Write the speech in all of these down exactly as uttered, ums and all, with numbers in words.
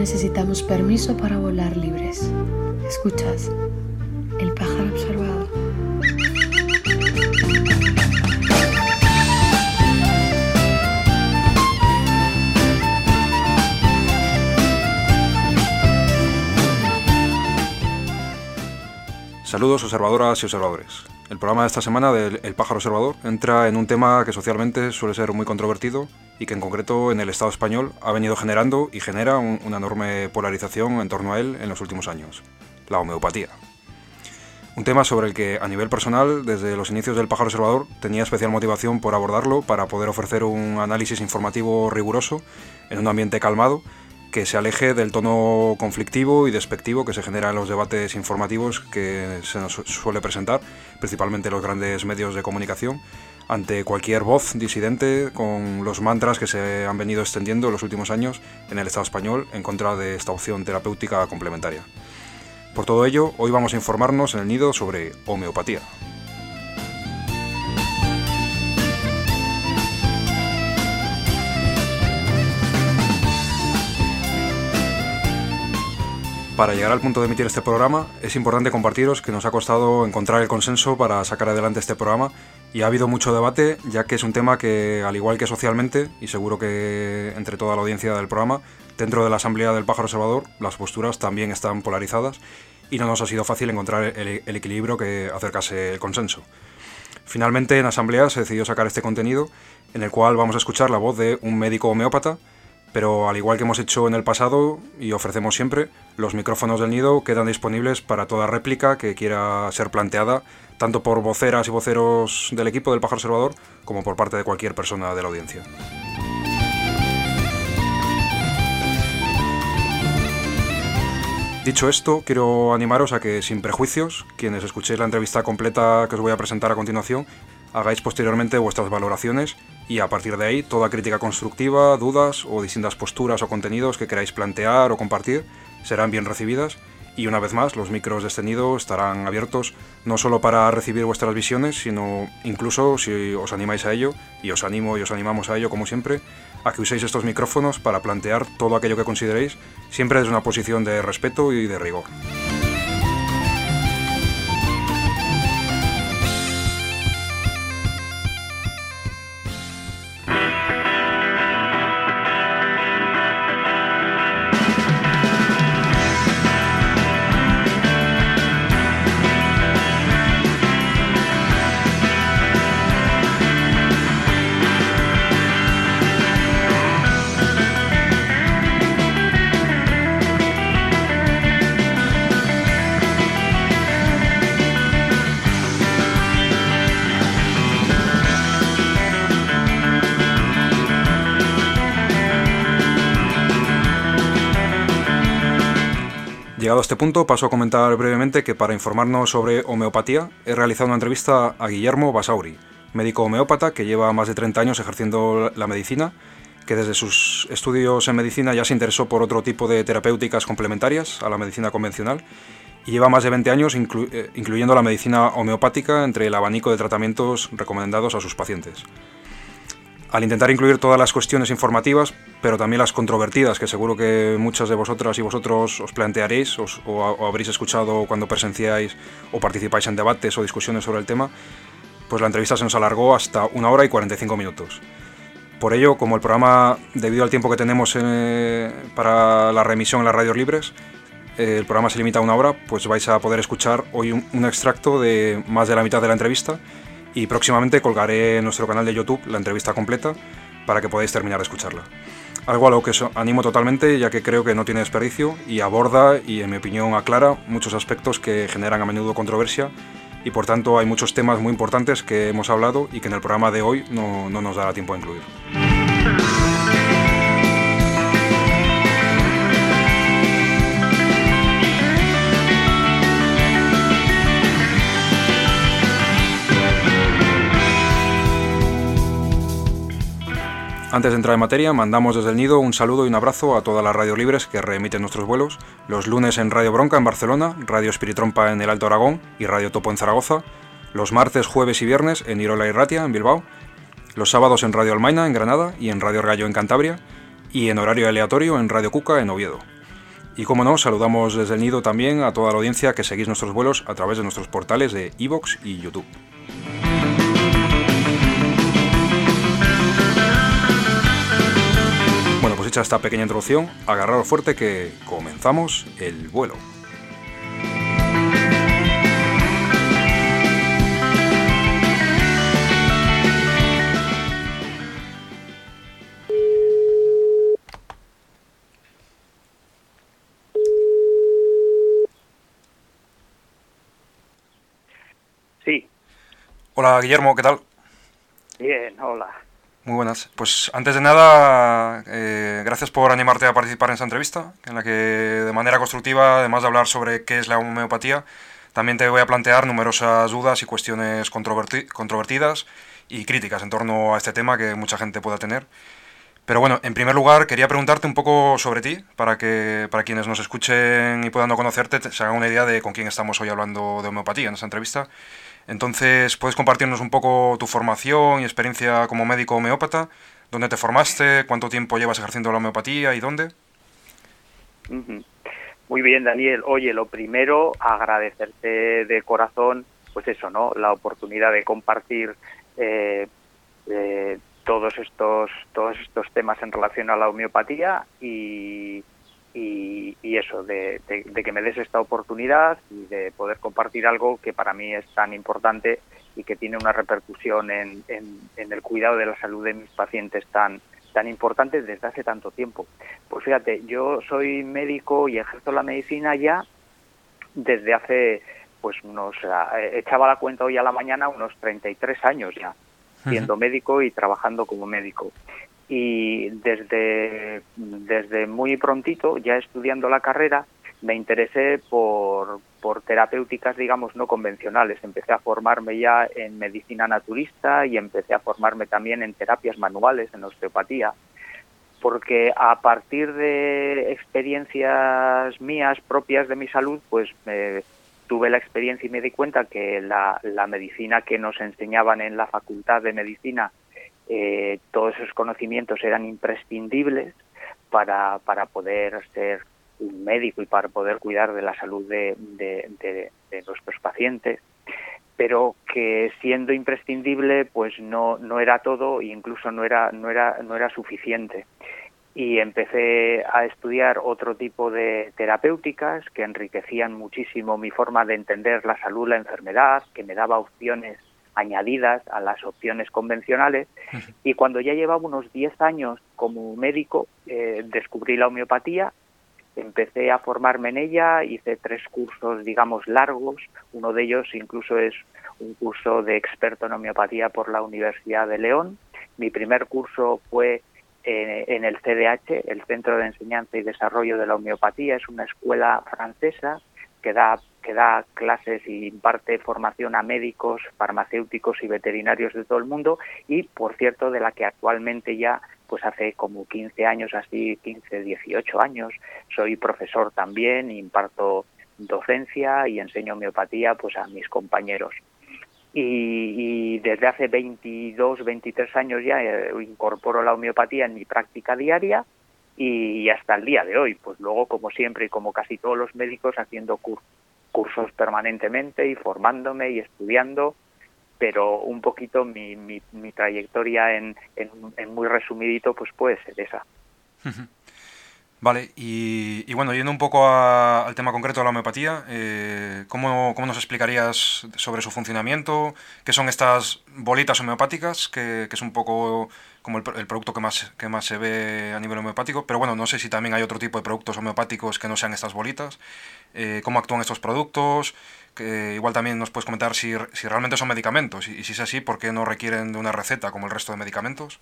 necesitamos permiso para volar libres. ¿Escuchas? El pájaro observador. Saludos observadoras y observadores. El programa de esta semana del El pájaro observador entra en un tema que socialmente suele ser muy controvertido y que en concreto en el Estado español ha venido generando y genera un, una enorme polarización en torno a él en los últimos años: la homeopatía. Un tema sobre el que a nivel personal, desde los inicios del pájaro observador, tenía especial motivación por abordarlo para poder ofrecer un análisis informativo riguroso en un ambiente calmado que se aleje del tono conflictivo y despectivo que se genera en los debates informativos que se nos suele presentar, principalmente en los grandes medios de comunicación, ante cualquier voz disidente con los mantras que se han venido extendiendo en los últimos años en el Estado español en contra de esta opción terapéutica complementaria. Por todo ello, hoy vamos a informarnos en el Nido sobre homeopatía. Para llegar al punto de emitir este programa, es importante compartiros que nos ha costado encontrar el consenso para sacar adelante este programa y ha habido mucho debate, ya que es un tema que, al igual que socialmente, y seguro que entre toda la audiencia del programa, dentro de la Asamblea del Pájaro Observador, las posturas también están polarizadas y no nos ha sido fácil encontrar el, el equilibrio que acercase el consenso. Finalmente, en Asamblea se decidió sacar este contenido, en el cual vamos a escuchar la voz de un médico homeópata, pero al igual que hemos hecho en el pasado y ofrecemos siempre, los micrófonos del Nido quedan disponibles para toda réplica que quiera ser planteada, tanto por voceras y voceros del equipo del Pájaro Observador como por parte de cualquier persona de la audiencia. Dicho esto, quiero animaros a que, sin prejuicios, quienes escuchéis la entrevista completa que os voy a presentar a continuación, hagáis posteriormente vuestras valoraciones y a partir de ahí toda crítica constructiva, dudas o distintas posturas o contenidos que queráis plantear o compartir serán bien recibidas y una vez más los micros de este Nido estarán abiertos no solo para recibir vuestras visiones, sino incluso, si os animáis a ello, y os animo y os animamos a ello como siempre, a que uséis estos micrófonos para plantear todo aquello que consideréis, siempre desde una posición de respeto y de rigor. Llegado a este punto, paso a comentar brevemente que para informarnos sobre homeopatía he realizado una entrevista a Guillermo Basauri, médico homeópata que lleva más de treinta años ejerciendo la medicina, que desde sus estudios en medicina ya se interesó por otro tipo de terapéuticas complementarias a la medicina convencional y lleva más de veinte años inclu- eh, incluyendo la medicina homeopática entre el abanico de tratamientos recomendados a sus pacientes. Al intentar incluir todas las cuestiones informativas, pero también las controvertidas, que seguro que muchas de vosotras y vosotros os plantearéis os, o, o habréis escuchado cuando presenciáis o participáis en debates o discusiones sobre el tema, pues la entrevista se nos alargó hasta una hora y cuarenta y cinco minutos. Por ello, como el programa, debido al tiempo que tenemos eh, para la reemisión en las radios libres, eh, el programa se limita a una hora, pues vais a poder escuchar hoy un, un extracto de más de la mitad de la entrevista y próximamente colgaré en nuestro canal de YouTube la entrevista completa para que podáis terminar de escucharla. Algo a lo que os animo totalmente, ya que creo que no tiene desperdicio y aborda, y en mi opinión aclara, muchos aspectos que generan a menudo controversia y por tanto hay muchos temas muy importantes que hemos hablado y que en el programa de hoy no, no nos dará tiempo a incluir. Antes de entrar en materia, mandamos desde el Nido un saludo y un abrazo a todas las radios libres que reemiten nuestros vuelos, los lunes en Radio Bronca en Barcelona, Radio Espiritrompa en el Alto Aragón y Radio Topo en Zaragoza, los martes, jueves y viernes en Irola y Ratia en Bilbao, los sábados en Radio Almaina en Granada y en Radio Argallo en Cantabria, y en horario aleatorio en Radio Cuca en Oviedo. Y como no, saludamos desde el nido también a toda la audiencia que seguís nuestros vuelos a través de nuestros portales de iVoox y YouTube. Bueno, pues hecha esta pequeña introducción, agarraros fuerte que comenzamos el vuelo. Sí. Hola Guillermo, ¿qué tal? Bien, hola. Muy buenas. Pues antes de nada, eh, gracias por animarte a participar en esta entrevista, en la que de manera constructiva, además de hablar sobre qué es la homeopatía, también te voy a plantear numerosas dudas y cuestiones controverti- controvertidas y críticas en torno a este tema que mucha gente pueda tener. Pero bueno, en primer lugar quería preguntarte un poco sobre ti, para que para quienes nos escuchen y puedan no conocerte te- se hagan una idea de con quién estamos hoy hablando de homeopatía en esta entrevista. Entonces, ¿puedes compartirnos un poco tu formación y experiencia como médico homeópata? ¿Dónde te formaste? ¿Cuánto tiempo llevas ejerciendo la homeopatía y dónde? Uh-huh. Muy bien, Daniel. Oye, lo primero, agradecerte de corazón, pues eso, ¿no? La oportunidad de compartir eh, eh, todos estos todos estos temas en relación a la homeopatía y, y, y eso, de, de, de que me des esta oportunidad y de poder compartir algo que para mí es tan importante y que tiene una repercusión en, en, en el cuidado de la salud de mis pacientes tan tan importante desde hace tanto tiempo. Pues fíjate, yo soy médico y ejerzo la medicina ya desde hace, pues unos, echaba la cuenta hoy a la mañana, unos treinta y tres años ya, siendo uh-huh. médico y trabajando como médico. Y desde, desde muy prontito, ya estudiando la carrera, me interesé por, por terapéuticas, digamos, no convencionales. Empecé a formarme ya en medicina naturista y empecé a formarme también en terapias manuales, en osteopatía, porque a partir de experiencias mías propias de mi salud, pues me tuve la experiencia y me di cuenta que la, la medicina que nos enseñaban en la Facultad de Medicina, eh, todos esos conocimientos eran imprescindibles para, para poder ser un médico y para poder cuidar de la salud de, de, de, de nuestros pacientes, pero que siendo imprescindible pues no no era todo e incluso no era no era no era suficiente. Y empecé a estudiar otro tipo de terapéuticas que enriquecían muchísimo mi forma de entender la salud, la enfermedad, que me daba opciones añadidas a las opciones convencionales. Y cuando ya llevaba unos diez años como médico, eh, descubrí la homeopatía. Empecé a formarme en ella, hice tres cursos, digamos, largos. Uno de ellos incluso es un curso de experto en homeopatía por la Universidad de León. Mi primer curso fue eh, en el C D H, el Centro de Enseñanza y Desarrollo de la Homeopatía. Es una escuela francesa que da, que da clases y imparte formación a médicos, farmacéuticos y veterinarios de todo el mundo y, por cierto, de la que actualmente ya pues hace como quince años, así quince, dieciocho años, soy profesor también, imparto docencia y enseño homeopatía pues a mis compañeros. Y, y desde hace veintidós, veintitrés años ya eh, incorporo la homeopatía en mi práctica diaria y hasta el día de hoy, pues luego como siempre y como casi todos los médicos haciendo cur- cursos permanentemente y formándome y estudiando, pero un poquito mi, mi, mi trayectoria en, en, en muy resumidito pues puede ser esa. Vale, y, y bueno, yendo un poco a, al tema concreto de la homeopatía, eh, ¿cómo, ¿cómo nos explicarías sobre su funcionamiento? ¿Qué son estas bolitas homeopáticas? Que, que es un poco como el, el producto que más, que más se ve a nivel homeopático, pero bueno, no sé si también hay otro tipo de productos homeopáticos que no sean estas bolitas. Eh, ¿Cómo actúan estos productos? Que igual también nos puedes comentar si, si realmente son medicamentos y, y si es así, ¿por qué no requieren de una receta como el resto de medicamentos?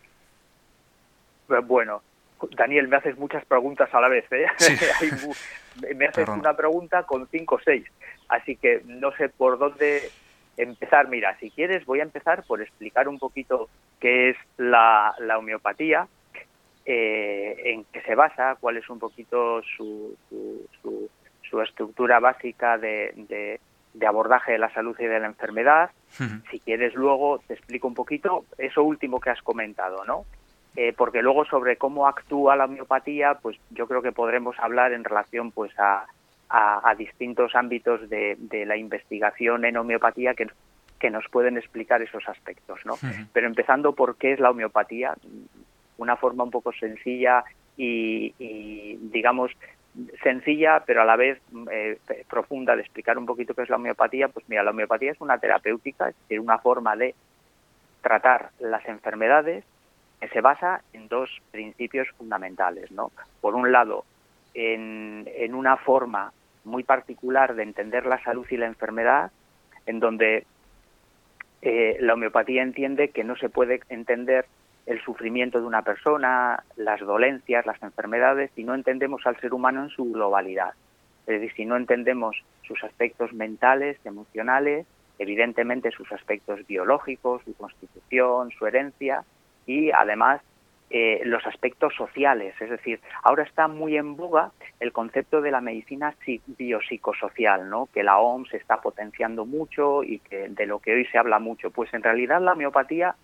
Bueno, Daniel, me haces muchas preguntas a la vez, ¿eh? Sí. Me haces Perdón. una pregunta con cinco o seis, así que no sé por dónde empezar. Mira, si quieres voy a empezar por explicar un poquito qué es la, la homeopatía, eh, en qué se basa, cuál es un poquito su, su, su, su estructura básica de, de, de abordaje de la salud y de la enfermedad. Uh-huh. Si quieres luego te explico un poquito eso último que has comentado, ¿no? eh, porque luego sobre cómo actúa la homeopatía, pues yo creo que podremos hablar en relación pues a, a, a distintos ámbitos de, de la investigación en homeopatía que, que nos pueden explicar esos aspectos, ¿no? Uh-huh. Pero empezando por qué es la homeopatía, una forma un poco sencilla y, y digamos, sencilla, pero a la vez eh, profunda de explicar un poquito qué es la homeopatía. Pues mira, la homeopatía es una terapéutica, es decir, una forma de tratar las enfermedades que se basa en dos principios fundamentales, ¿no? Por un lado, en, en una forma muy particular de entender la salud y la enfermedad, en donde eh, la homeopatía entiende que no se puede entender el sufrimiento de una persona, las dolencias, las enfermedades, si no entendemos al ser humano en su globalidad. Es decir, si no entendemos sus aspectos mentales, emocionales, evidentemente sus aspectos biológicos, su constitución, su herencia y además eh, los aspectos sociales. Es decir, ahora está muy en boga el concepto de la medicina biopsicosocial, ¿no? Que la O M S está potenciando mucho y que de lo que hoy se habla mucho. Pues en realidad la homeopatía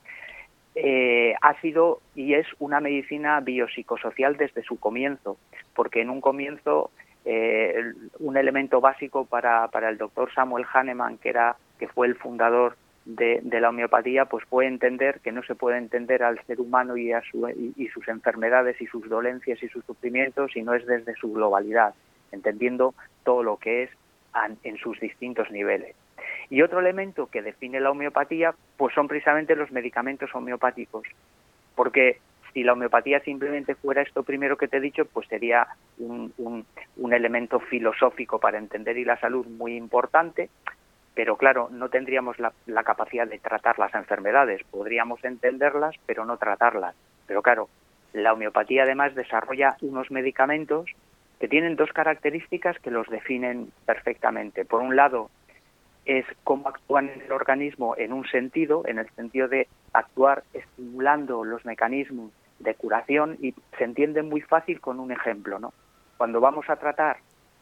Eh, ha sido y es una medicina biopsicosocial desde su comienzo, porque en un comienzo eh, un elemento básico para, para el doctor Samuel Hahnemann, que era que fue el fundador de, de la homeopatía, pues fue entender que no se puede entender al ser humano y, a su, y, y sus enfermedades y sus dolencias y sus sufrimientos, si no es desde su globalidad, entendiendo todo lo que es an, en sus distintos niveles. Y otro elemento que define la homeopatía pues son precisamente los medicamentos homeopáticos, porque si la homeopatía simplemente fuera esto primero que te he dicho, pues sería un, un, un elemento filosófico para entender y la salud muy importante, pero claro, no tendríamos la, la capacidad de tratar las enfermedades, podríamos entenderlas pero no tratarlas. Pero claro, la homeopatía además desarrolla unos medicamentos que tienen dos características que los definen perfectamente. Por un lado, es cómo actúan en el organismo en un sentido, en el sentido de actuar estimulando los mecanismos de curación, y se entiende muy fácil con un ejemplo, ¿no? Cuando vamos a tratar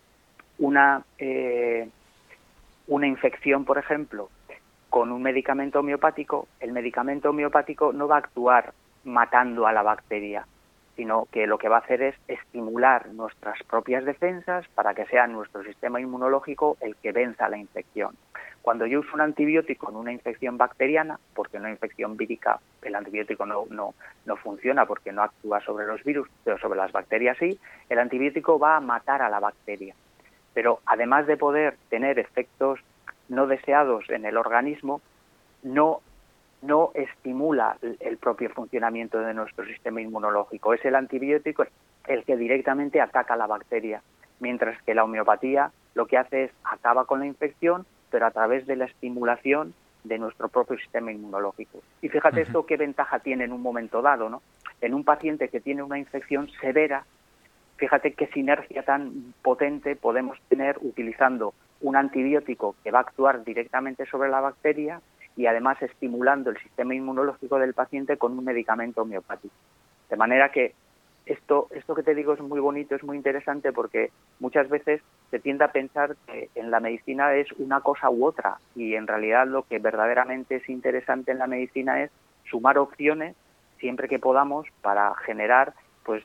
una, eh, una infección, por ejemplo, con un medicamento homeopático, el medicamento homeopático no va a actuar matando a la bacteria, sino que lo que va a hacer es estimular nuestras propias defensas para que sea nuestro sistema inmunológico el que venza la infección. Cuando yo uso un antibiótico en una infección bacteriana, porque en una infección vírica el antibiótico no, no, no funciona porque no actúa sobre los virus, pero sobre las bacterias sí, el antibiótico va a matar a la bacteria. Pero además de poder tener efectos no deseados en el organismo, no no estimula el propio funcionamiento de nuestro sistema inmunológico. Es el antibiótico el que directamente ataca a la bacteria, mientras que la homeopatía lo que hace es acaba con la infección, pero a través de la estimulación de nuestro propio sistema inmunológico. Y fíjate esto qué ventaja tiene en un momento dado, ¿no? En un paciente que tiene una infección severa, fíjate qué sinergia tan potente podemos tener utilizando un antibiótico que va a actuar directamente sobre la bacteria y además estimulando el sistema inmunológico del paciente con un medicamento homeopático. De manera que esto, esto que te digo es muy bonito, es muy interesante, porque muchas veces se tiende a pensar que en la medicina es una cosa u otra, y en realidad lo que verdaderamente es interesante en la medicina es sumar opciones siempre que podamos para generar pues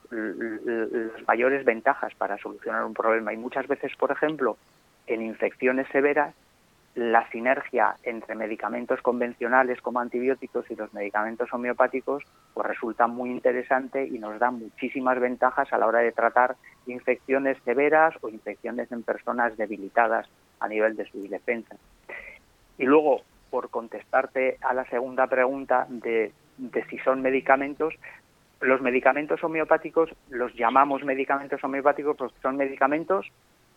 las mayores ventajas para solucionar un problema. Y muchas veces, por ejemplo, en infecciones severas, la sinergia entre medicamentos convencionales como antibióticos y los medicamentos homeopáticos pues resulta muy interesante y nos da muchísimas ventajas a la hora de tratar infecciones severas o infecciones en personas debilitadas a nivel de sus defensas. Y luego, por contestarte a la segunda pregunta de, de si son medicamentos, los medicamentos homeopáticos los llamamos medicamentos homeopáticos porque son medicamentos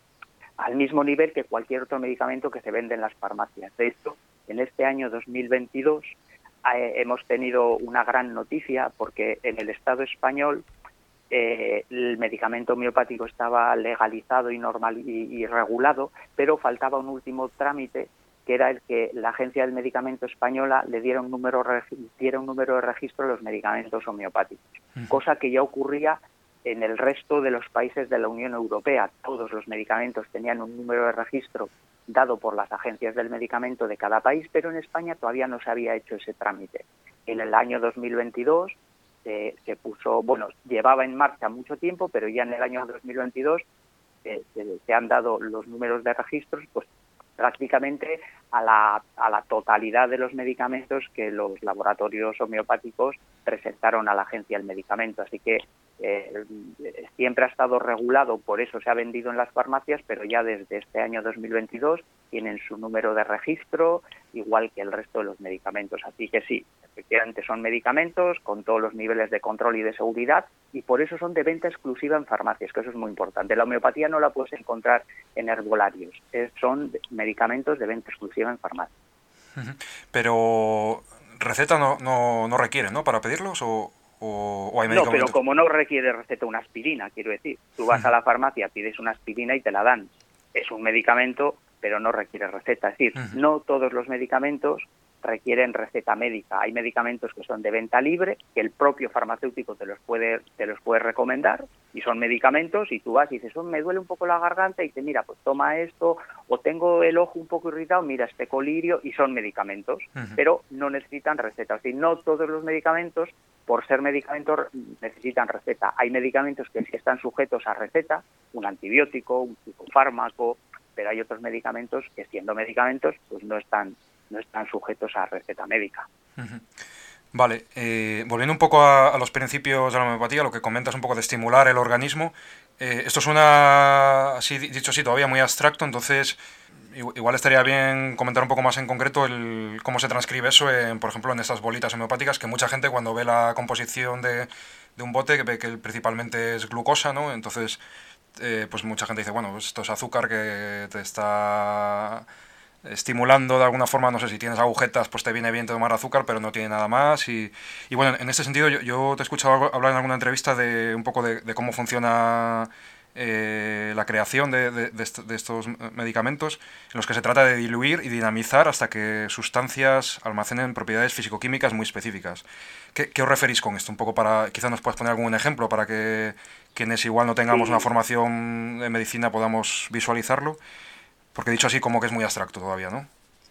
al mismo nivel que cualquier otro medicamento que se vende en las farmacias. De hecho, en este año dos mil veintidós eh, hemos tenido una gran noticia, porque en el Estado español eh, el medicamento homeopático estaba legalizado y, normal, y, y regulado, pero faltaba un último trámite, que era el que la Agencia del Medicamento Española le diera un número, diera un número de registro a los medicamentos homeopáticos, uh-huh. Cosa que ya ocurría en el resto de los países de la Unión Europea. Todos los medicamentos tenían un número de registro dado por las agencias del medicamento de cada país, pero en España todavía no se había hecho ese trámite. En el año dos mil veintidós se, se puso, bueno, llevaba en marcha mucho tiempo, pero ya en el año dos mil veintidós eh, se, se han dado los números de registros, pues prácticamente a la, a la totalidad de los medicamentos que los laboratorios homeopáticos presentaron a la Agencia del Medicamento. Así que eh, siempre ha estado regulado, por eso se ha vendido en las farmacias, pero ya desde este año dos mil veintidós tienen su número de registro, igual que el resto de los medicamentos. Así que sí, efectivamente son medicamentos con todos los niveles de control y de seguridad, y por eso son de venta exclusiva en farmacias, que eso es muy importante. La homeopatía no la puedes encontrar en herbolarios, es, son medicamentos de venta exclusiva en farmacias. Pero receta no, no, no requieren, ¿no?, para pedirlos, o, o, o hay medicamentos. No, pero como no requiere receta una aspirina, quiero decir, tú vas a la farmacia, pides una aspirina y te la dan. Es un medicamento, pero no requiere receta. Es decir, uh-huh. no todos los medicamentos requieren receta médica. Hay medicamentos que son de venta libre, que el propio farmacéutico te los puede te los puede recomendar, y son medicamentos, y tú vas y dices, oh, me duele un poco la garganta, y te mira, pues toma esto, o tengo el ojo un poco irritado, mira este colirio, y son medicamentos, uh-huh. pero no necesitan receta. Es decir, no todos los medicamentos, por ser medicamentos, necesitan receta. Hay medicamentos que sí están sujetos a receta, un antibiótico, un psicofármaco, pero hay otros medicamentos que, siendo medicamentos, pues no están no están sujetos a receta médica. Uh-huh. Vale, eh, volviendo un poco a, a los principios de la homeopatía, lo que comentas un poco de estimular el organismo, eh, esto suena, así dicho así, todavía muy abstracto, entonces igual estaría bien comentar un poco más en concreto el cómo se transcribe eso, en, por ejemplo, en estas bolitas homeopáticas, que mucha gente cuando ve la composición de, de un bote, que ve que principalmente es glucosa, ¿no? Entonces, eh, pues mucha gente dice, bueno, pues esto es azúcar que te está estimulando de alguna forma, no sé, si tienes agujetas, pues te viene bien tomar azúcar, pero no tiene nada más. Y, y bueno, en este sentido, yo, yo te he escuchado hablar en alguna entrevista de un poco de, de cómo funciona eh, la creación de, de, de, est- de estos medicamentos, en los que se trata de diluir y dinamizar hasta que sustancias almacenen propiedades fisicoquímicas muy específicas. ¿Qué, qué os referís con esto? Un poco para, quizás nos puedas poner algún ejemplo para que quienes igual no tengamos Sí. una formación en medicina podamos visualizarlo. Porque dicho así como que es muy abstracto todavía, ¿no?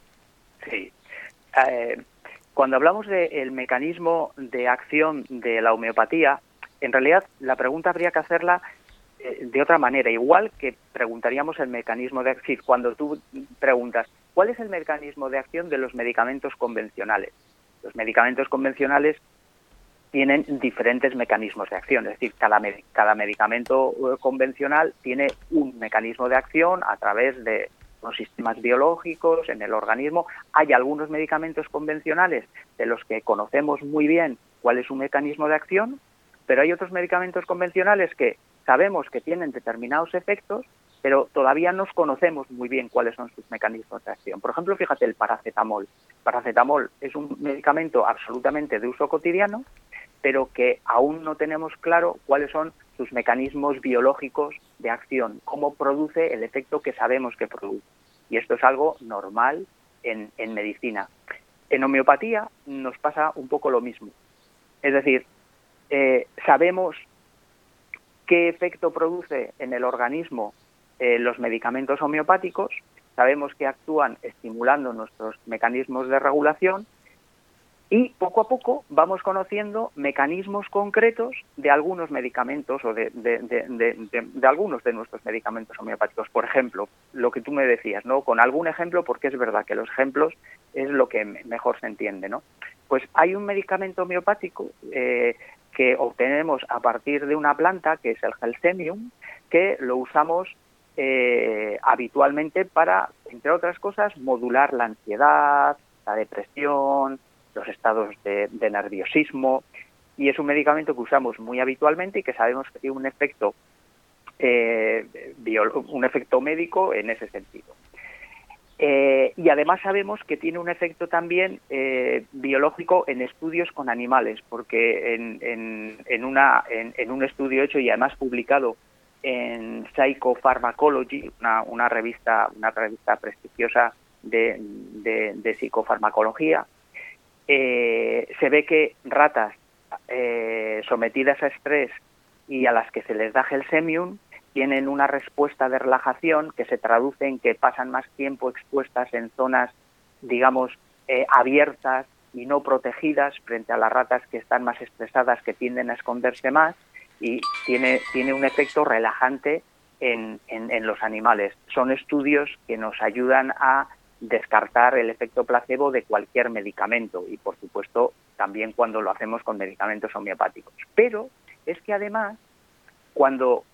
Sí. Eh, cuando hablamos del mecanismo de acción de la homeopatía, en realidad la pregunta habría que hacerla eh, de otra manera, igual que preguntaríamos el mecanismo de acción. Cuando tú preguntas, ¿cuál es el mecanismo de acción de los medicamentos convencionales? Los medicamentos convencionales tienen diferentes mecanismos de acción, es decir, cada, med- cada medicamento uh, convencional tiene un mecanismo de acción a través de los sistemas biológicos en el organismo. Hay algunos medicamentos convencionales de los que conocemos muy bien cuál es su mecanismo de acción, pero hay otros medicamentos convencionales que sabemos que tienen determinados efectos, pero todavía no conocemos muy bien cuáles son sus mecanismos de acción. Por ejemplo, fíjate, el paracetamol. El paracetamol es un medicamento absolutamente de uso cotidiano, pero que aún no tenemos claro cuáles son sus mecanismos biológicos de acción, cómo produce el efecto que sabemos que produce. Y esto es algo normal en, en medicina. En homeopatía nos pasa un poco lo mismo. Es decir, eh, sabemos qué efecto produce en el organismo eh, los medicamentos homeopáticos, sabemos que actúan estimulando nuestros mecanismos de regulación, y poco a poco vamos conociendo mecanismos concretos de algunos medicamentos o de, de, de, de, de, de algunos de nuestros medicamentos homeopáticos. Por ejemplo, lo que tú me decías, ¿no? Con algún ejemplo, porque es verdad que los ejemplos es lo que mejor se entiende, ¿no? Pues hay un medicamento homeopático eh, que obtenemos a partir de una planta, que es el Gelsemium, que lo usamos eh, habitualmente para, entre otras cosas, modular la ansiedad, la depresión, los estados de, de nerviosismo, y es un medicamento que usamos muy habitualmente y que sabemos que tiene un efecto eh, bio, un efecto médico en ese sentido. Eh, y además sabemos que tiene un efecto también eh, biológico en estudios con animales, porque en, en, en, una, en, en un estudio hecho y además publicado en Psychopharmacology, una, una revista una revista prestigiosa de, de, de psicofarmacología, Eh, se ve que ratas eh, sometidas a estrés y a las que se les da Gelsemium tienen una respuesta de relajación que se traduce en que pasan más tiempo expuestas en zonas, digamos, eh, abiertas y no protegidas frente a las ratas que están más estresadas, que tienden a esconderse más, y tiene, tiene un efecto relajante en, en, en los animales. Son estudios que nos ayudan a descartar el efecto placebo de cualquier medicamento y, por supuesto, también cuando lo hacemos con medicamentos homeopáticos. Pero es que además, cuando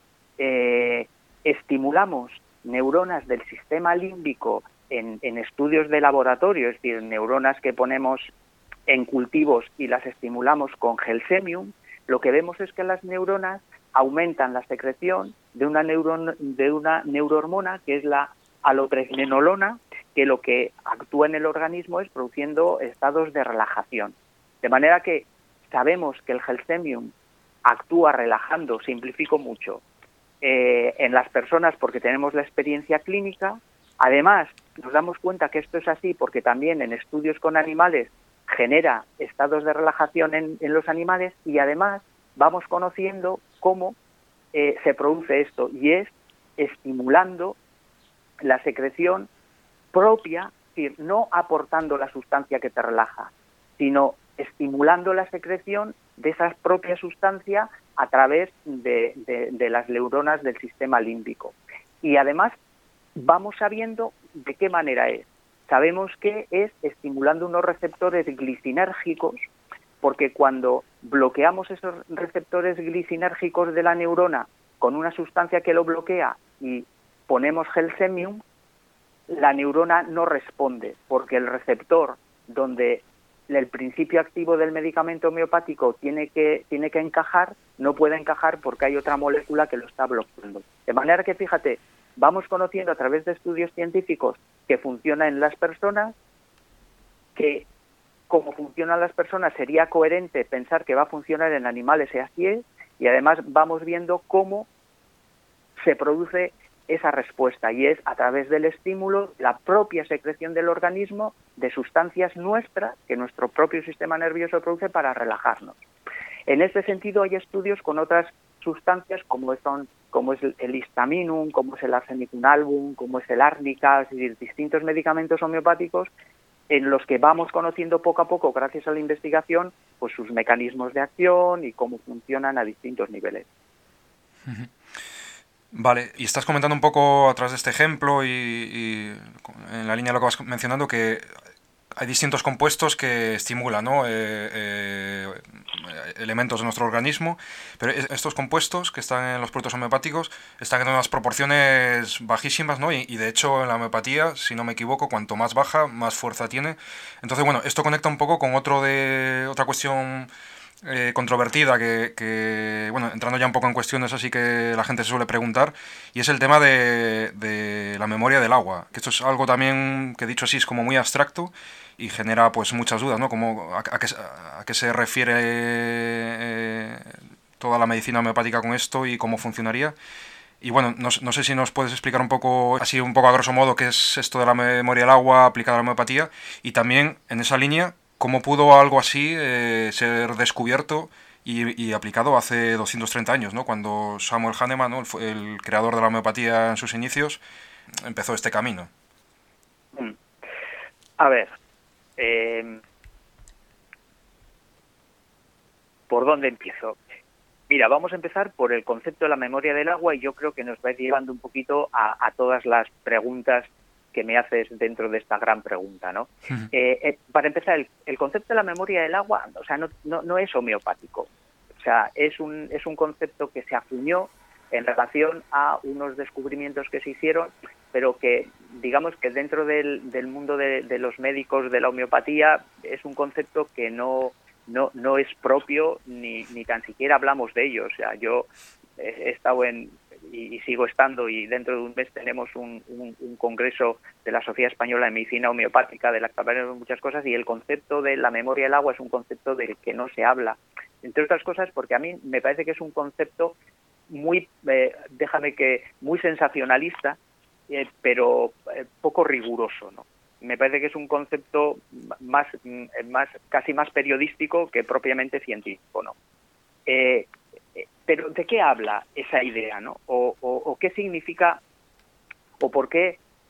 eh, estimulamos neuronas del sistema límbico en, en estudios de laboratorio, es decir, neuronas que ponemos en cultivos y las estimulamos con Gelsemium, lo que vemos es que las neuronas aumentan la secreción de una, neuron, de una neurohormona que es la alopregnenolona, que lo que actúa en el organismo es produciendo estados de relajación. De manera que sabemos que el Gelsemium actúa relajando, simplifico mucho, eh, en las personas porque tenemos la experiencia clínica. Además, nos damos cuenta que esto es así porque también en estudios con animales genera estados de relajación en, en los animales, y además vamos conociendo cómo eh, se produce esto, y es estimulando la secreción propia, es decir, no aportando la sustancia que te relaja, sino estimulando la secreción de esa propia sustancia a través de, de, de las neuronas del sistema límbico. Y además vamos sabiendo de qué manera es. Sabemos que es estimulando unos receptores glicinérgicos, porque cuando bloqueamos esos receptores glicinérgicos de la neurona con una sustancia que lo bloquea y ponemos Gelsemium, la neurona no responde, porque el receptor donde el principio activo del medicamento homeopático tiene que, tiene que encajar, no puede encajar porque hay otra molécula que lo está bloqueando. De manera que, fíjate, vamos conociendo a través de estudios científicos que funciona en las personas, que como funcionan las personas sería coherente pensar que va a funcionar en animales, y así es, y además vamos viendo cómo se produce esa respuesta, y es a través del estímulo, la propia secreción del organismo de sustancias nuestras que nuestro propio sistema nervioso produce para relajarnos. En este sentido hay estudios con otras sustancias como son como es el histaminum, como es el arsenicum album, como es el árnica, es decir, distintos medicamentos homeopáticos en los que vamos conociendo poco a poco, gracias a la investigación, pues sus mecanismos de acción y cómo funcionan a distintos niveles. Uh-huh. Vale, y estás comentando un poco a través de este ejemplo y, y en la línea de lo que vas mencionando que hay distintos compuestos que estimulan, ¿no? eh, eh, elementos de nuestro organismo, pero estos compuestos que están en los productos homeopáticos están en unas proporciones bajísimas, ¿no? Y, y de hecho en la homeopatía, si no me equivoco, cuanto más baja, más fuerza tiene. Entonces, bueno, esto conecta un poco con otro de otra cuestión Eh, controvertida que, que, bueno, entrando ya un poco en cuestiones así que la gente se suele preguntar, y es el tema de, de la memoria del agua, que esto es algo también que dicho así es como muy abstracto y genera pues muchas dudas, ¿no? Como a, a, qué, a qué se refiere eh, toda la medicina homeopática con esto y cómo funcionaría. Y bueno, no, no sé si nos puedes explicar un poco, así un poco a grosso modo, qué es esto de la memoria del agua aplicada a la homeopatía, y también en esa línea ¿cómo pudo algo así eh, ser descubierto y, y aplicado hace doscientos treinta años, ¿no? Cuando Samuel Hahnemann, ¿no? el, el creador de la homeopatía en sus inicios, empezó este camino? A ver, eh, ¿por dónde empiezo? Mira, vamos a empezar por el concepto de la memoria del agua, y yo creo que nos va a ir llevando un poquito a, a todas las preguntas que me haces dentro de esta gran pregunta, ¿no? Uh-huh. eh, eh, para empezar, el, el concepto de la memoria del agua, o sea, no, no, no es homeopático. O sea, es un, es un concepto que se acuñó en relación a unos descubrimientos que se hicieron, pero que, digamos que dentro del, del mundo de, de los médicos de la homeopatía es un concepto que no, no, no es propio, ni, ni tan siquiera hablamos de ello. O sea, yo he estado en... Y, y sigo estando, y dentro de un mes tenemos un, un, un congreso de la Sociedad Española de Medicina Homeopática, de la que hablaremos muchas cosas, y el concepto de la memoria del agua es un concepto del que no se habla, entre otras cosas porque a mí me parece que es un concepto muy, eh, déjame que, muy sensacionalista, eh, pero eh, poco riguroso, ¿no? Me parece que es un concepto más, más, casi más periodístico que propiamente científico, ¿no? Eh, Pero ¿de qué habla esa idea, no? O, o, o qué significa, o por qué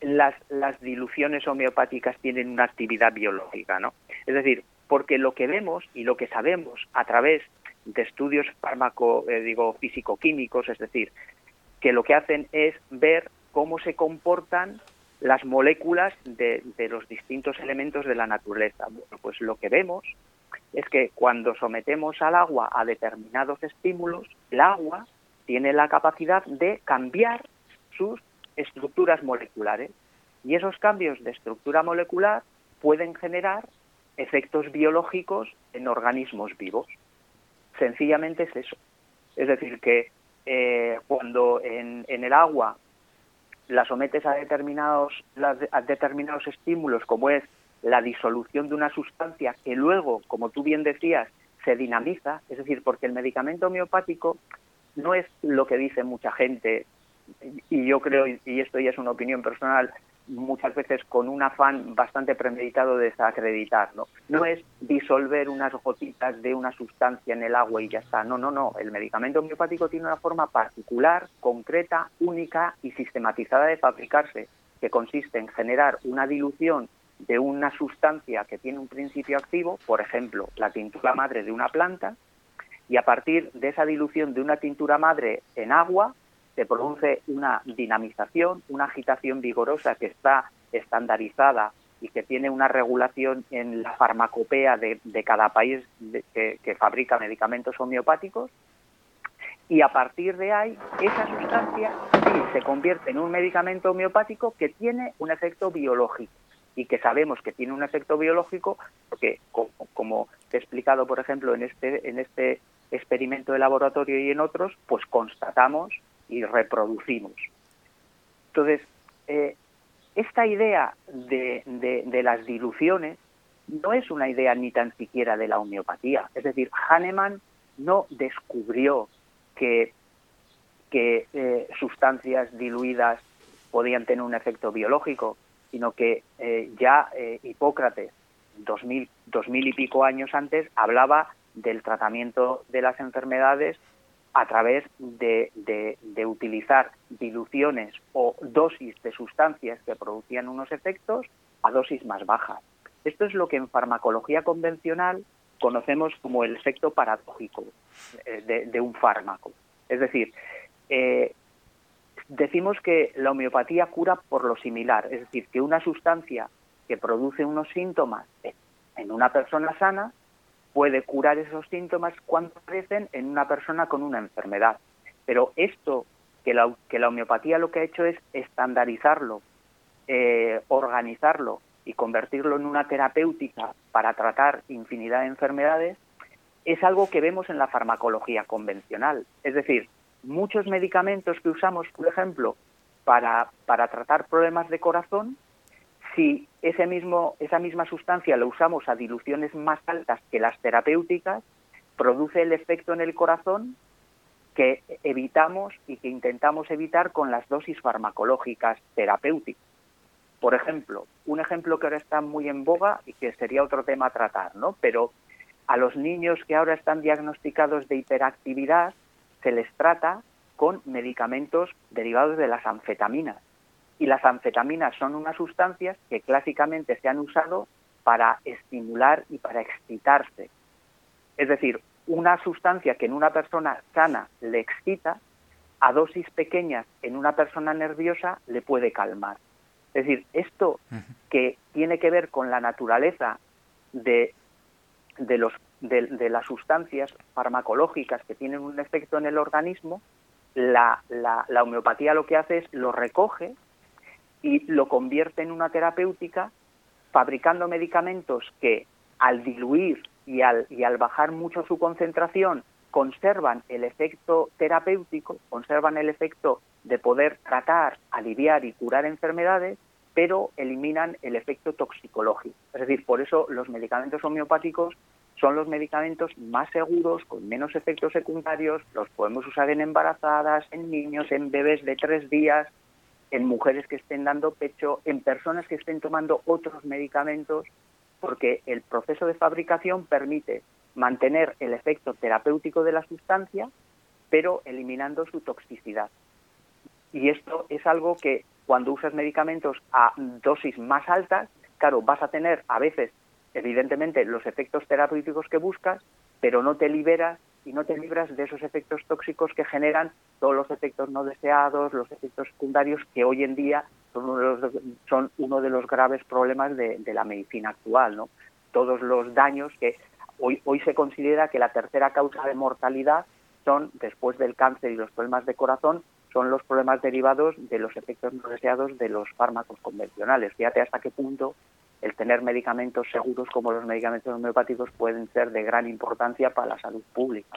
las, las diluciones homeopáticas tienen una actividad biológica, ¿no? Es decir, porque lo que vemos y lo que sabemos a través de estudios fármaco, eh, digo, físico-químicos, es decir, que lo que hacen es ver cómo se comportan las moléculas de, de los distintos elementos de la naturaleza. Bueno, pues lo que vemos es que cuando sometemos al agua a determinados estímulos, el agua tiene la capacidad de cambiar sus estructuras moleculares. Y esos cambios de estructura molecular pueden generar efectos biológicos en organismos vivos. Sencillamente es eso. Es decir, que eh, cuando en, en el agua la sometes a determinados, a determinados estímulos, como es la disolución de una sustancia que luego, como tú bien decías, se dinamiza, es decir, porque el medicamento homeopático no es lo que dice mucha gente, y yo creo, y esto ya es una opinión personal, muchas veces con un afán bastante premeditado de desacreditar, ¿no? No es disolver unas gotitas de una sustancia en el agua y ya está. No, no, no. El medicamento homeopático tiene una forma particular, concreta, única y sistematizada de fabricarse, que consiste en generar una dilución de una sustancia que tiene un principio activo, por ejemplo, la tintura madre de una planta, y a partir de esa dilución de una tintura madre en agua, se produce una dinamización, una agitación vigorosa que está estandarizada y que tiene una regulación en la farmacopea de, de cada país de, que, que fabrica medicamentos homeopáticos, y a partir de ahí esa sustancia sí se convierte en un medicamento homeopático que tiene un efecto biológico, y que sabemos que tiene un efecto biológico porque, como, como te he explicado, por ejemplo, en este, en este experimento de laboratorio y en otros, pues constatamos y reproducimos. Entonces, eh, esta idea de, de, de las diluciones no es una idea ni tan siquiera de la homeopatía. Es decir, Hahnemann no descubrió que, que eh, sustancias diluidas podían tener un efecto biológico, sino que eh, ya eh, Hipócrates, dos mil, dos mil y pico años antes, hablaba del tratamiento de las enfermedades a través de, de, de utilizar diluciones o dosis de sustancias que producían unos efectos a dosis más bajas. Esto es lo que en farmacología convencional conocemos como el efecto paradójico de, de un fármaco. Es decir, eh, decimos que la homeopatía cura por lo similar, es decir, que una sustancia que produce unos síntomas en una persona sana puede curar esos síntomas cuando aparecen en una persona con una enfermedad. Pero esto, que la, que la homeopatía lo que ha hecho es estandarizarlo, eh, organizarlo y convertirlo en una terapéutica para tratar infinidad de enfermedades, es algo que vemos en la farmacología convencional. Es decir, muchos medicamentos que usamos, por ejemplo, para, para tratar problemas de corazón, si ese mismo, esa misma sustancia la usamos a diluciones más altas que las terapéuticas, produce el efecto en el corazón que evitamos y que intentamos evitar con las dosis farmacológicas terapéuticas. Por ejemplo, un ejemplo que ahora está muy en boga y que sería otro tema a tratar, ¿no? Pero a los niños que ahora están diagnosticados de hiperactividad se les trata con medicamentos derivados de las anfetaminas. Y las anfetaminas son unas sustancias que clásicamente se han usado para estimular y para excitarse. Es decir, una sustancia que en una persona sana le excita, a dosis pequeñas en una persona nerviosa le puede calmar. Es decir, esto que tiene que ver con la naturaleza de, de, los, de, de las sustancias farmacológicas que tienen un efecto en el organismo, la, la, la homeopatía lo que hace es lo recoge y lo convierte en una terapéutica, fabricando medicamentos que al diluir y al, y al bajar mucho su concentración conservan el efecto terapéutico, conservan el efecto de poder tratar, aliviar y curar enfermedades, pero eliminan el efecto toxicológico. Es decir, por eso los medicamentos homeopáticos son los medicamentos más seguros, con menos efectos secundarios, los podemos usar en embarazadas, en niños, en bebés de tres días, en mujeres que estén dando pecho, en personas que estén tomando otros medicamentos, porque el proceso de fabricación permite mantener el efecto terapéutico de la sustancia, pero eliminando su toxicidad. Y esto es algo que cuando usas medicamentos a dosis más altas, claro, vas a tener a veces, evidentemente, los efectos terapéuticos que buscas, pero no te liberas y no te libras de esos efectos tóxicos que generan todos los efectos no deseados, los efectos secundarios que hoy en día son uno de los, son uno de los graves problemas de, de la medicina actual, ¿no? Todos los daños que hoy, hoy se considera que la tercera causa de mortalidad son, después del cáncer y los problemas de corazón, son los problemas derivados de los efectos no deseados de los fármacos convencionales. Fíjate hasta qué punto el tener medicamentos seguros como los medicamentos homeopáticos pueden ser de gran importancia para la salud pública.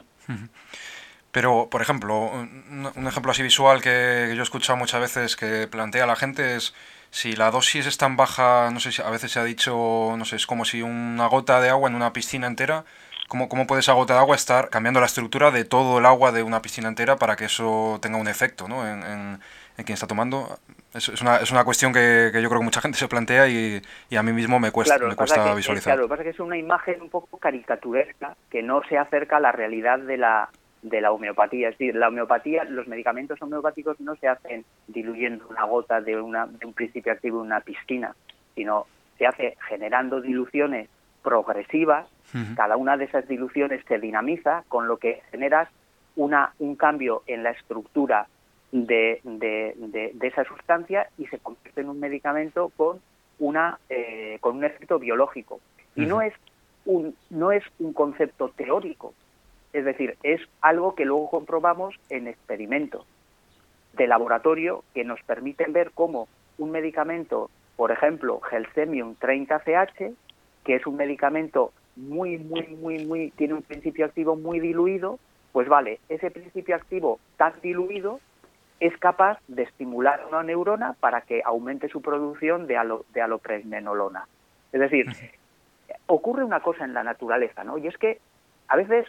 Pero, por ejemplo, un, un ejemplo así visual que yo he escuchado muchas veces que plantea la gente es si la dosis es tan baja, no sé si a veces se ha dicho, no sé, es como si una gota de agua en una piscina entera, ¿cómo, cómo puede esa gota de agua estar cambiando la estructura de todo el agua de una piscina entera para que eso tenga un efecto, ¿no? en, en, en quien está tomando? Es, es, una, es una cuestión que, que yo creo que mucha gente se plantea y, y a mí mismo me cuesta, claro, me cuesta que, visualizar. Claro, lo que pasa es que es una imagen un poco caricaturesca que no se acerca a la realidad de la de la homeopatía. Es decir, la homeopatía, los medicamentos homeopáticos no se hacen diluyendo una gota de, una, de un principio activo en una piscina, sino se hace generando diluciones progresivas. Uh-huh. Cada una de esas diluciones se dinamiza, con lo que generas una, un cambio en la estructura de, de, de, de esa sustancia y se convierte en un medicamento con, una, eh, con un efecto biológico. Y uh-huh. no es un, no es un concepto teórico. Es decir, es algo que luego comprobamos en experimentos de laboratorio que nos permiten ver cómo un medicamento, por ejemplo, Gelsemium treinta C H, que es un medicamento muy, muy, muy, muy, tiene un principio activo muy diluido, pues vale, ese principio activo tan diluido es capaz de estimular una neurona para que aumente su producción de, alo, de alopregnenolona. Es decir, ocurre una cosa en la naturaleza, ¿no? Y es que a veces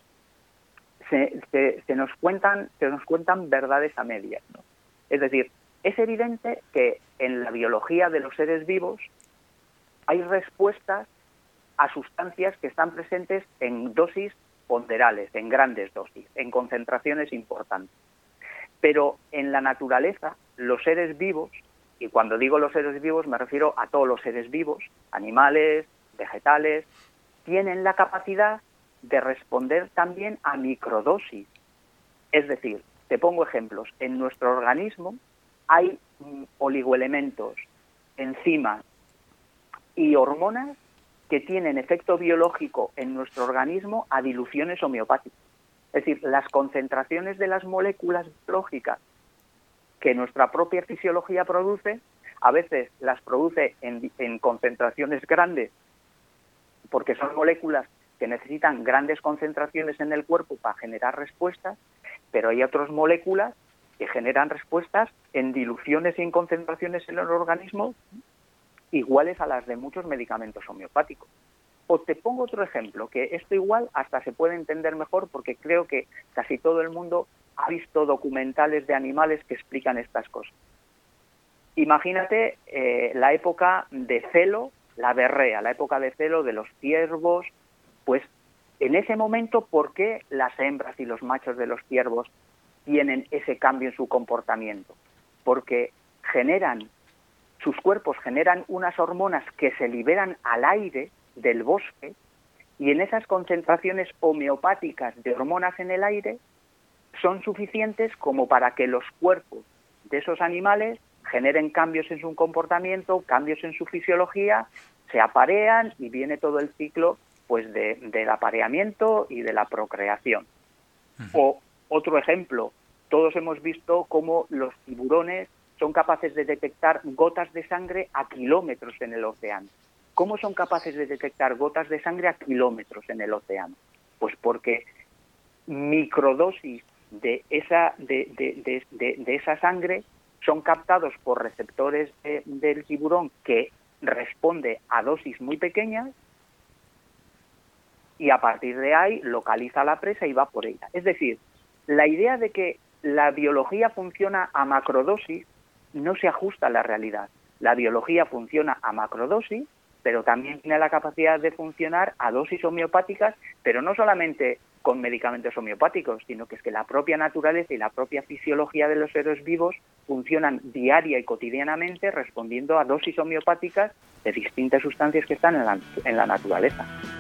Se, se, se nos cuentan se nos cuentan verdades a medias, ¿no? Es decir, es evidente que en la biología de los seres vivos hay respuestas a sustancias que están presentes en dosis ponderales, en grandes dosis, en concentraciones importantes. Pero en la naturaleza, los seres vivos, y cuando digo los seres vivos me refiero a todos los seres vivos, animales, vegetales, tienen la capacidad de responder también a microdosis. Es decir, te pongo ejemplos, en nuestro organismo hay mm, oligoelementos, enzimas y hormonas que tienen efecto biológico en nuestro organismo a diluciones homeopáticas. Es decir, las concentraciones de las moléculas biológicas que nuestra propia fisiología produce, a veces las produce en, en concentraciones grandes porque son moléculas que necesitan grandes concentraciones en el cuerpo para generar respuestas, pero hay otras moléculas que generan respuestas en diluciones y en concentraciones en el organismo iguales a las de muchos medicamentos homeopáticos. O te pongo otro ejemplo, que esto igual hasta se puede entender mejor porque creo que casi todo el mundo ha visto documentales de animales que explican estas cosas. Imagínate eh, la época de celo, la berrea, la época de celo de los ciervos. Pues en ese momento, ¿por qué las hembras y los machos de los ciervos tienen ese cambio en su comportamiento? Porque generan, sus cuerpos generan unas hormonas que se liberan al aire del bosque y en esas concentraciones homeopáticas de hormonas en el aire son suficientes como para que los cuerpos de esos animales generen cambios en su comportamiento, cambios en su fisiología, se aparean y viene todo el ciclo pues de, del apareamiento y de la procreación. Uh-huh. O otro ejemplo, todos hemos visto cómo los tiburones son capaces de detectar gotas de sangre a kilómetros en el océano. ¿Cómo son capaces de detectar gotas de sangre a kilómetros en el océano? Pues porque microdosis de esa, de, de, de, de, de esa sangre son captados por receptores de, del tiburón que responde a dosis muy pequeñas y a partir de ahí localiza la presa y va por ella. Es decir, la idea de que la biología funciona a macrodosis no se ajusta a la realidad. La biología funciona a macrodosis, pero también tiene la capacidad de funcionar a dosis homeopáticas, pero no solamente con medicamentos homeopáticos, sino que es que la propia naturaleza y la propia fisiología de los seres vivos funcionan diaria y cotidianamente respondiendo a dosis homeopáticas de distintas sustancias que están en la, en la naturaleza.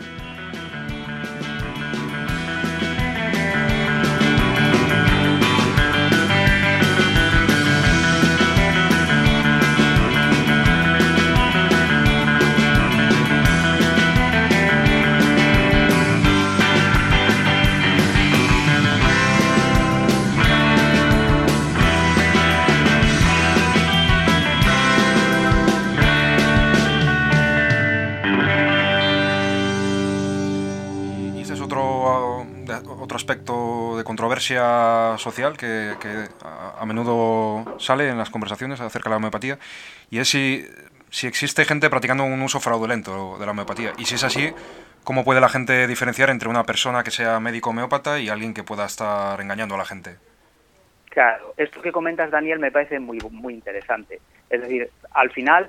Otro aspecto de controversia social que, que a, a menudo sale en las conversaciones acerca de la homeopatía, y es si, si existe gente practicando un uso fraudulento de la homeopatía, y si es así, ¿cómo puede la gente diferenciar entre una persona que sea médico homeópata y alguien que pueda estar engañando a la gente? Claro, esto que comentas, Daniel, me parece muy, muy interesante. Es decir, al final,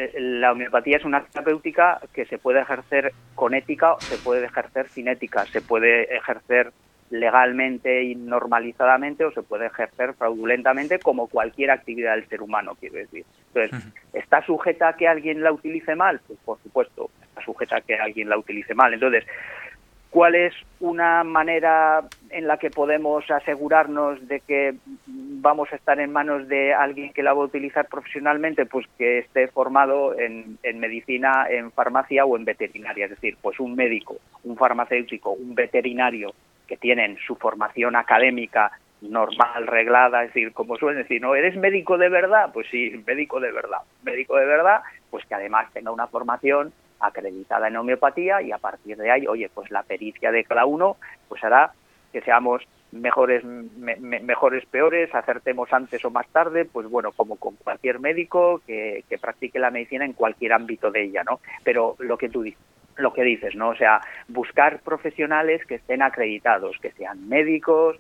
la homeopatía es una terapéutica que se puede ejercer con ética, se puede ejercer sin ética, se puede ejercer legalmente y normalizadamente o se puede ejercer fraudulentamente, como cualquier actividad del ser humano, quiero decir. Entonces, ¿está sujeta a que alguien la utilice mal? Pues por supuesto, está sujeta a que alguien la utilice mal. Entonces, ¿cuál es una manera en la que podemos asegurarnos de que vamos a estar en manos de alguien que la va a utilizar profesionalmente? Pues que esté formado en, en medicina, en farmacia o en veterinaria. Es decir, pues un médico, un farmacéutico, un veterinario que tienen su formación académica normal, reglada, es decir, como suelen decir, ¿no? ¿Eres médico de verdad? Pues sí, médico de verdad. Médico de verdad, pues que además tenga una formación acreditada en homeopatía, y a partir de ahí, oye, pues la pericia de cada uno pues hará que seamos mejores, me, me, mejores, peores, acertemos antes o más tarde, pues bueno, como con cualquier médico que, que practique la medicina en cualquier ámbito de ella, ¿no? Pero lo que tú dices, lo que dices, ¿no? O sea, buscar profesionales que estén acreditados, que sean médicos,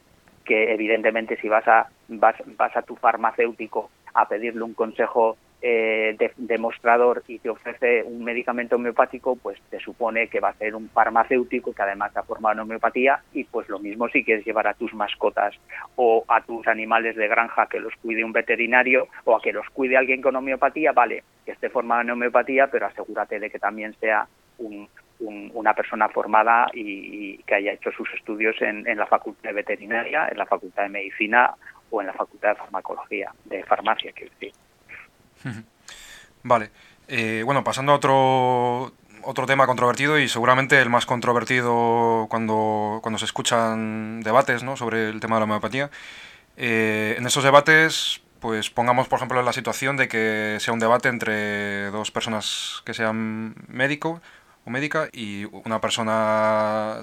que evidentemente si vas a vas, vas a tu farmacéutico a pedirle un consejo eh, de, demostrador y te ofrece un medicamento homeopático, pues te supone que va a ser un farmacéutico que además ha formado en homeopatía. Y pues lo mismo si quieres llevar a tus mascotas o a tus animales de granja que los cuide un veterinario o a que los cuide alguien con homeopatía, vale, que esté formado en homeopatía, pero asegúrate de que también sea un Un, una persona formada y, y que haya hecho sus estudios en, en la Facultad de Veterinaria, en la Facultad de Medicina o en la Facultad de Farmacología, de Farmacia, quiero decir. Vale. Eh, bueno, pasando a otro, otro tema controvertido, y seguramente el más controvertido cuando, cuando se escuchan debates, ¿no?, sobre el tema de la homeopatía. Eh, en esos debates, pues pongamos, por ejemplo, la situación de que sea un debate entre dos personas que sean médico o médica, y una persona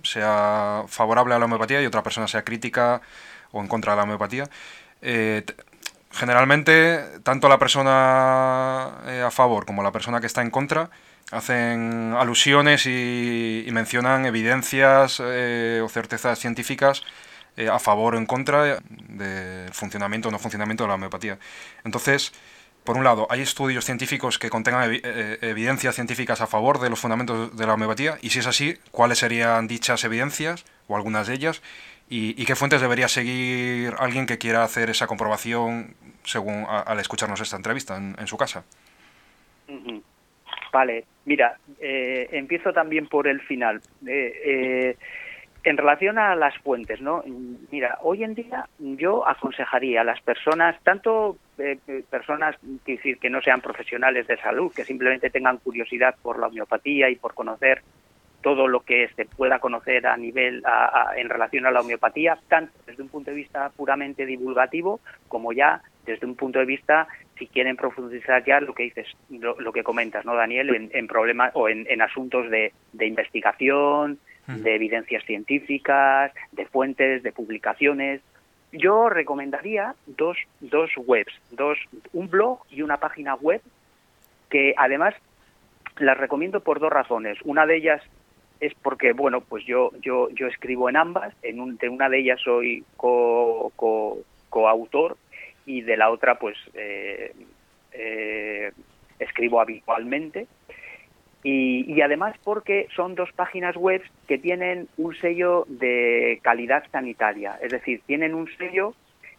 sea favorable a la homeopatía y otra persona sea crítica o en contra de la homeopatía. Eh, generalmente, tanto la persona eh, a favor como la persona que está en contra hacen alusiones y, y mencionan evidencias eh, o certezas científicas eh, a favor o en contra del funcionamiento o no funcionamiento de la homeopatía. Entonces, por un lado, hay estudios científicos que contengan evi eh, evidencias científicas a favor de los fundamentos de la homeopatía, y si es así, ¿cuáles serían dichas evidencias, o algunas de ellas, y, y qué fuentes debería seguir alguien que quiera hacer esa comprobación según a, al escucharnos esta entrevista en, en su casa? Uh-huh. Vale, mira, eh, empiezo también por el final. Eh, eh, En relación a las fuentes, ¿no? Mira, hoy en día yo aconsejaría a las personas, tanto eh, personas que, decir, que no sean profesionales de salud, que simplemente tengan curiosidad por la homeopatía y por conocer todo lo que se pueda conocer a nivel a, a, en relación a la homeopatía, tanto desde un punto de vista puramente divulgativo como ya desde un punto de vista, si quieren profundizar ya lo que dices, lo, lo que comentas, ¿no, Daniel? En, en problemas o en, en asuntos de, de investigación, de evidencias científicas, de fuentes, de publicaciones. Yo recomendaría dos, dos webs, dos, un blog y una página web, que además las recomiendo por dos razones. Una de ellas es porque, bueno, pues yo yo yo escribo en ambas, en un, de una de ellas soy co, co, coautor, y de la otra pues eh, eh, escribo habitualmente. Y, y además porque son dos páginas web que tienen un sello de calidad sanitaria, es decir, tienen un sello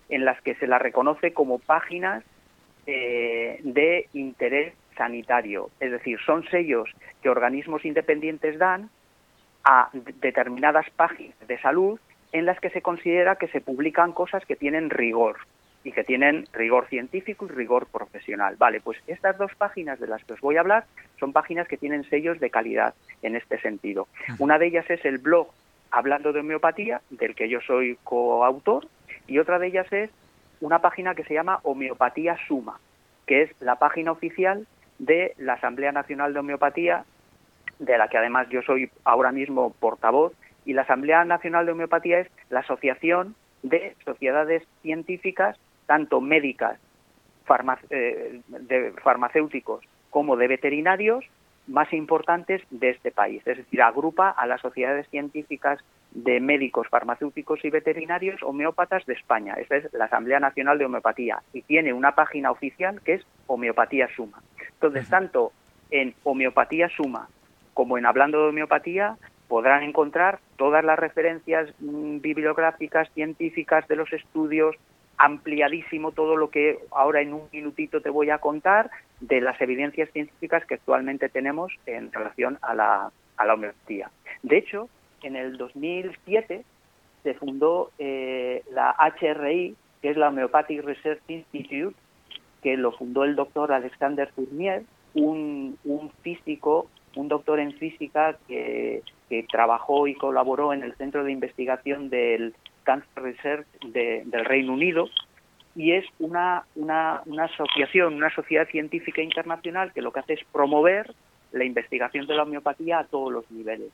en las que se las reconoce como páginas eh, de interés sanitario. Es decir, son sellos que organismos independientes dan a determinadas páginas de salud en las que se considera que se publican cosas que tienen rigor y que tienen rigor científico y rigor profesional. Vale, pues estas dos páginas de las que os voy a hablar son páginas que tienen sellos de calidad en este sentido. Una de ellas es el blog Hablando de Homeopatía, del que yo soy coautor, y otra de ellas es una página que se llama Homeopatía Suma, que es la página oficial de la Asamblea Nacional de Homeopatía, de la que además yo soy ahora mismo portavoz, y la Asamblea Nacional de Homeopatía es la asociación de sociedades científicas, tanto médicas, farma, eh, de farmacéuticos, como de veterinarios, más importantes de este país. Es decir, agrupa a las sociedades científicas de médicos, farmacéuticos y veterinarios homeópatas de España. Esa es la Asamblea Nacional de Homeopatía y tiene una página oficial que es Homeopatía Suma. Entonces, tanto en Homeopatía Suma como en Hablando de Homeopatía podrán encontrar todas las referencias mmm, bibliográficas, científicas de los estudios, ampliadísimo todo lo que ahora en un minutito te voy a contar de las evidencias científicas que actualmente tenemos en relación a la, a la homeopatía. De hecho, en el dos mil siete se fundó eh, la H R I, que es la Homeopathic Research Institute, que lo fundó el doctor Alexander Fournier, un, un físico, un doctor en física que, que trabajó y colaboró en el Centro de Investigación del Cancer Research de, del Reino Unido, y es una, una, una asociación, una sociedad científica internacional que lo que hace es promover la investigación de la homeopatía a todos los niveles.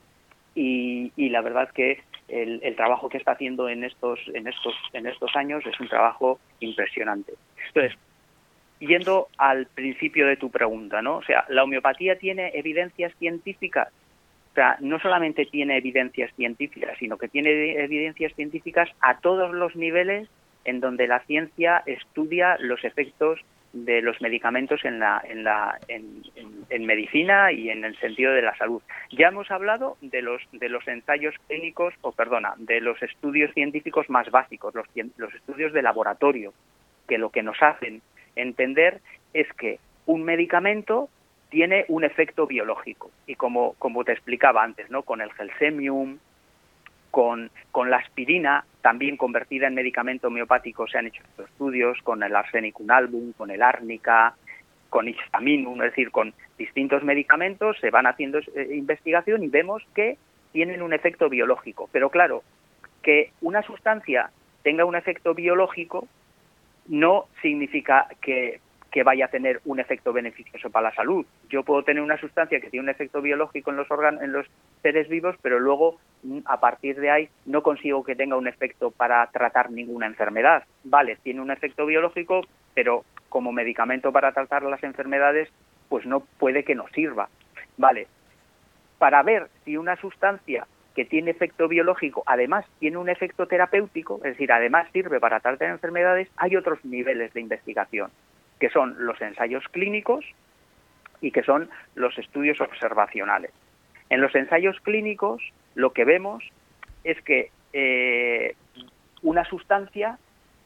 Y, y la verdad que el, el trabajo que está haciendo en estos, en estos, en estos años es un trabajo impresionante. Entonces, yendo al principio de tu pregunta, ¿no? O sea, ¿la homeopatía tiene evidencias científicas? O sea, no solamente tiene evidencias científicas, sino que tiene evidencias científicas a todos los niveles en donde la ciencia estudia los efectos de los medicamentos en la en la en, en, en medicina y en el sentido de la salud. Ya hemos hablado de los de los ensayos clínicos, o perdona, de los estudios científicos más básicos, los los estudios de laboratorio, que lo que nos hacen entender es que un medicamento tiene un efecto biológico, y como como te explicaba antes, ¿no? Con el Gelsemium, con con la aspirina, también convertida en medicamento homeopático, se han hecho estudios con el Arsenicum album, con el árnica, con Histaminum, es decir, con distintos medicamentos se van haciendo eh, investigación y vemos que tienen un efecto biológico. Pero claro, que una sustancia tenga un efecto biológico no significa que que vaya a tener un efecto beneficioso para la salud. Yo puedo tener una sustancia que tiene un efecto biológico en los órganos, en los seres vivos, pero luego, a partir de ahí, no consigo que tenga un efecto para tratar ninguna enfermedad. Vale, tiene un efecto biológico, pero como medicamento para tratar las enfermedades, pues no puede que no sirva. Vale, para ver si una sustancia que tiene efecto biológico, además tiene un efecto terapéutico, es decir, además sirve para tratar enfermedades, hay otros niveles de investigación, que son los ensayos clínicos y que son los estudios observacionales. En los ensayos clínicos lo que vemos es que eh, una sustancia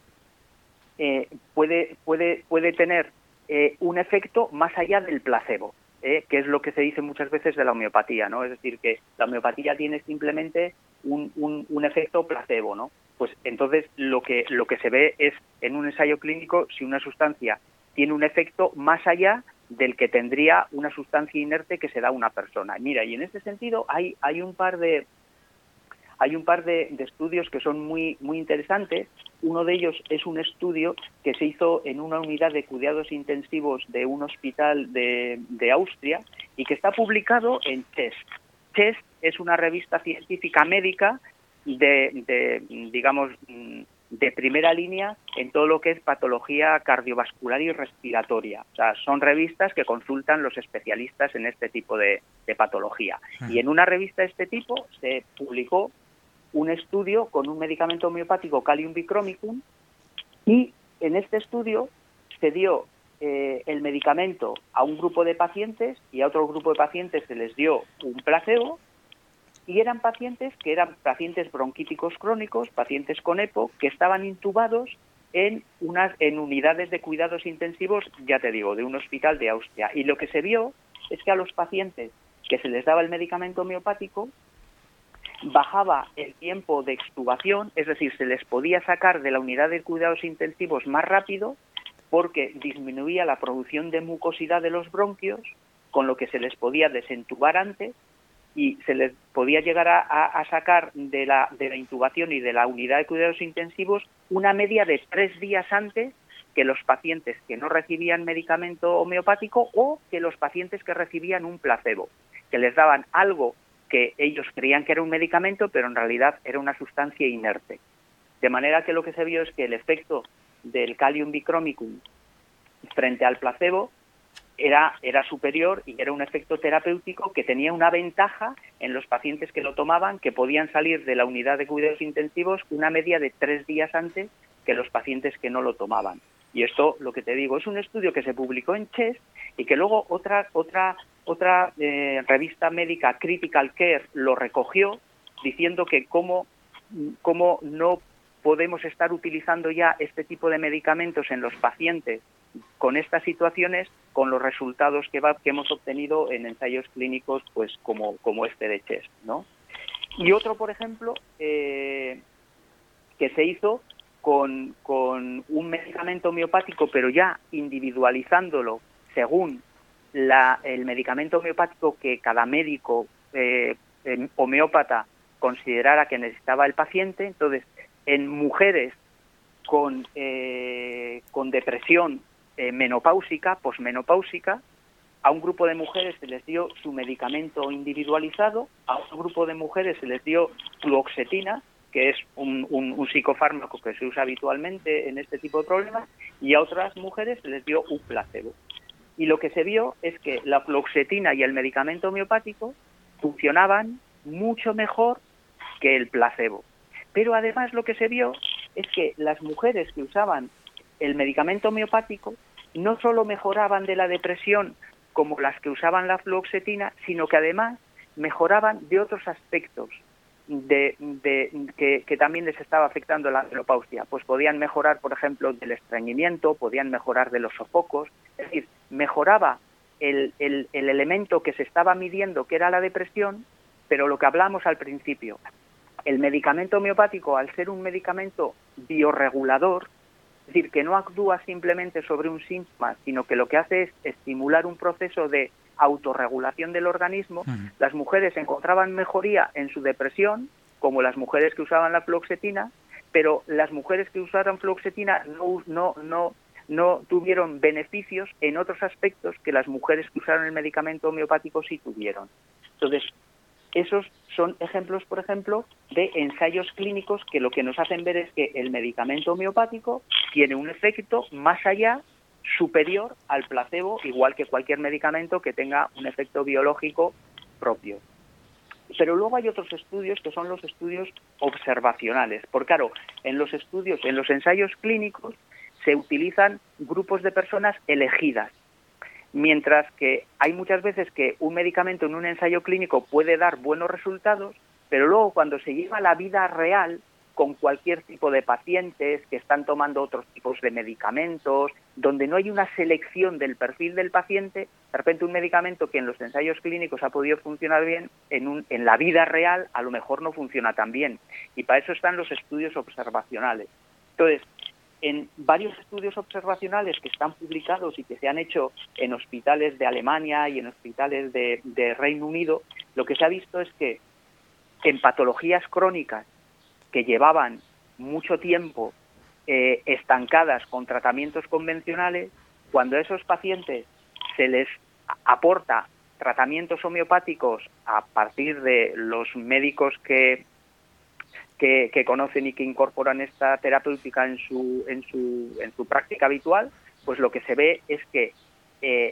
eh, puede, puede, puede tener eh, un efecto más allá del placebo, eh, que es lo que se dice muchas veces de la homeopatía, ¿no? Es decir, que la homeopatía tiene simplemente un, un, un efecto placebo, ¿no? Pues entonces lo que, lo que se ve es en un ensayo clínico si una sustancia tiene un efecto más allá del que tendría una sustancia inerte que se da a una persona. Mira, y en este sentido hay hay un par de hay un par de, de estudios que son muy muy interesantes. Uno de ellos es un estudio que se hizo en una unidad de cuidados intensivos de un hospital de, de Austria y que está publicado en Chest. Chest es una revista científica médica de, de digamos de primera línea en todo lo que es patología cardiovascular y respiratoria. O sea, son revistas que consultan los especialistas en este tipo de, de patología. Y en una revista de este tipo se publicó un estudio con un medicamento homeopático, Kalium bicromicum, y en este estudio se dio eh, el medicamento a un grupo de pacientes y a otro grupo de pacientes se les dio un placebo, Y eran pacientes que eran pacientes bronquíticos crónicos, pacientes con EPO, que estaban intubados en unas en unidades de cuidados intensivos, ya te digo, de un hospital de Austria. Y lo que se vio es que a los pacientes que se les daba el medicamento homeopático bajaba el tiempo de extubación, es decir, se les podía sacar de la unidad de cuidados intensivos más rápido porque disminuía la producción de mucosidad de los bronquios, con lo que se les podía desentubar antes y se les podía llegar a, a, a sacar de la, de la intubación y de la unidad de cuidados intensivos una media de tres días antes que los pacientes que no recibían medicamento homeopático o que los pacientes que recibían un placebo, que les daban algo que ellos creían que era un medicamento, pero en realidad era una sustancia inerte. De manera que lo que se vio es que el efecto del Kalium bicromicum frente al placebo era, era superior y era un efecto terapéutico que tenía una ventaja en los pacientes que lo tomaban, que podían salir de la unidad de cuidados intensivos una media de tres días antes que los pacientes que no lo tomaban. Y esto, lo que te digo, es un estudio que se publicó en Chest y que luego otra otra otra eh, revista médica, Critical Care, lo recogió diciendo que cómo, cómo no podemos estar utilizando ya este tipo de medicamentos en los pacientes con estas situaciones, con los resultados que, va, que hemos obtenido en ensayos clínicos, pues como, como este de Chest, ¿no? Y otro, por ejemplo, eh, que se hizo con, con un medicamento homeopático, pero ya individualizándolo según la, el medicamento homeopático que cada médico eh, homeópata considerara que necesitaba el paciente. Entonces, en mujeres con, eh, con depresión eh, menopáusica, posmenopáusica, a un grupo de mujeres se les dio su medicamento individualizado, a otro grupo de mujeres se les dio fluoxetina, que es un, un, un psicofármaco que se usa habitualmente en este tipo de problemas, y a otras mujeres se les dio un placebo. Y lo que se vio es que la fluoxetina y el medicamento homeopático funcionaban mucho mejor que el placebo. Pero además lo que se vio es que las mujeres que usaban el medicamento homeopático no solo mejoraban de la depresión como las que usaban la fluoxetina, sino que además mejoraban de otros aspectos de, de que, que también les estaba afectando la menopausia. Pues podían mejorar, por ejemplo, del estreñimiento, podían mejorar de los sofocos, es decir, mejoraba el, el, el elemento que se estaba midiendo, que era la depresión, pero lo que hablamos al principio, el medicamento homeopático, al ser un medicamento biorregulador, es decir, que no actúa simplemente sobre un síntoma, sino que lo que hace es estimular un proceso de autorregulación del organismo, uh-huh. Las mujeres encontraban mejoría en su depresión, como las mujeres que usaban la fluoxetina, pero las mujeres que usaron fluoxetina no, no, no, no tuvieron beneficios en otros aspectos que las mujeres que usaron el medicamento homeopático sí tuvieron. Entonces, esos son ejemplos, por ejemplo, de ensayos clínicos que lo que nos hacen ver es que el medicamento homeopático tiene un efecto más allá, superior al placebo, igual que cualquier medicamento que tenga un efecto biológico propio. Pero luego hay otros estudios que son los estudios observacionales. Porque claro, en los estudios, en los ensayos clínicos, se utilizan grupos de personas elegidas. Mientras que hay muchas veces que un medicamento en un ensayo clínico puede dar buenos resultados, pero luego cuando se lleva a la vida real, con cualquier tipo de pacientes que están tomando otros tipos de medicamentos, donde no hay una selección del perfil del paciente, de repente un medicamento que en los ensayos clínicos ha podido funcionar bien, en, un, en la vida real a lo mejor no funciona tan bien. Y para eso están los estudios observacionales. Entonces, en varios estudios observacionales que están publicados y que se han hecho en hospitales de Alemania y en hospitales de, de Reino Unido, lo que se ha visto es que en patologías crónicas que llevaban mucho tiempo eh, estancadas con tratamientos convencionales, cuando a esos pacientes se les aporta tratamientos homeopáticos a partir de los médicos que Que, que conocen y que incorporan esta terapéutica en su en su en su práctica habitual, pues lo que se ve es que eh,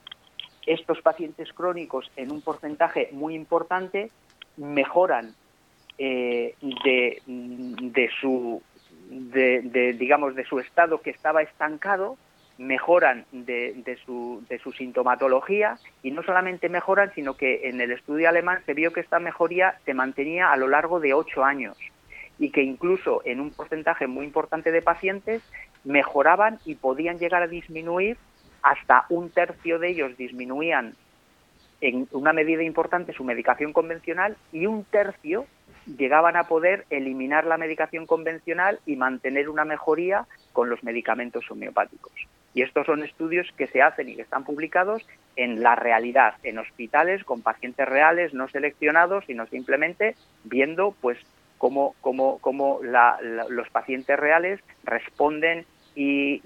estos pacientes crónicos en un porcentaje muy importante mejoran eh, de, de su de, de digamos de su estado que estaba estancado mejoran de, de, su, de su sintomatología, y no solamente mejoran, sino que en el estudio alemán se vio que esta mejoría se mantenía a lo largo de ocho años y que incluso en un porcentaje muy importante de pacientes mejoraban y podían llegar a disminuir, hasta un tercio de ellos disminuían en una medida importante su medicación convencional y un tercio llegaban a poder eliminar la medicación convencional y mantener una mejoría con los medicamentos homeopáticos. Y estos son estudios que se hacen y que están publicados en la realidad, en hospitales, con pacientes reales, no seleccionados, sino simplemente viendo pues cómo, cómo, cómo la, la, los pacientes reales responden y,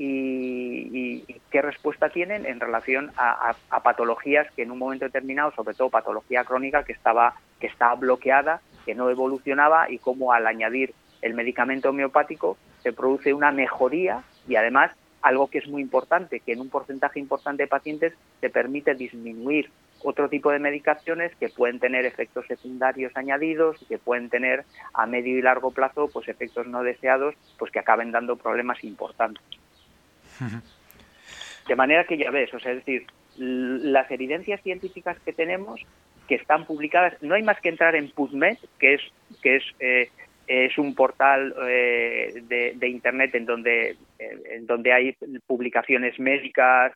y, y qué respuesta tienen en relación a, a, a patologías que en un momento determinado, sobre todo patología crónica, que estaba, que estaba bloqueada, que no evolucionaba, y cómo al añadir el medicamento homeopático se produce una mejoría y además algo que es muy importante, que en un porcentaje importante de pacientes se permite disminuir otro tipo de medicaciones que pueden tener efectos secundarios añadidos y que pueden tener a medio y largo plazo pues efectos no deseados, pues que acaben dando problemas importantes. Uh-huh. De manera que ya ves, o sea, es decir, las evidencias científicas que tenemos, que están publicadas, no hay más que entrar en PubMed, que es que es eh, es un portal eh, de, de internet en donde eh, en donde hay publicaciones médicas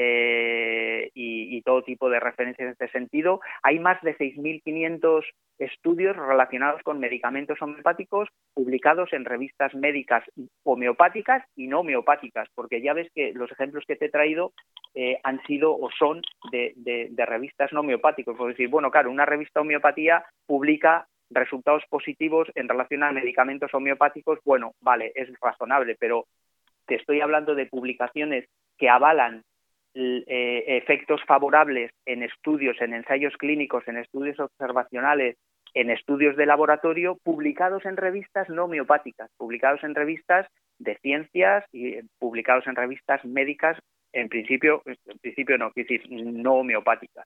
eh, y, y todo tipo de referencias en este sentido. Hay más de seis mil quinientos estudios relacionados con medicamentos homeopáticos publicados en revistas médicas homeopáticas y no homeopáticas, porque ya ves que los ejemplos que te he traído eh, han sido o son de, de, de revistas no homeopáticas. Por decir, bueno, claro, una revista homeopatía publica resultados positivos en relación a medicamentos homeopáticos, bueno, vale, es razonable, pero te estoy hablando de publicaciones que avalan eh, efectos favorables en estudios, en ensayos clínicos, en estudios observacionales, en estudios de laboratorio, publicados en revistas no homeopáticas, publicados en revistas de ciencias y publicados en revistas médicas, en principio, en principio no, es decir, no homeopáticas.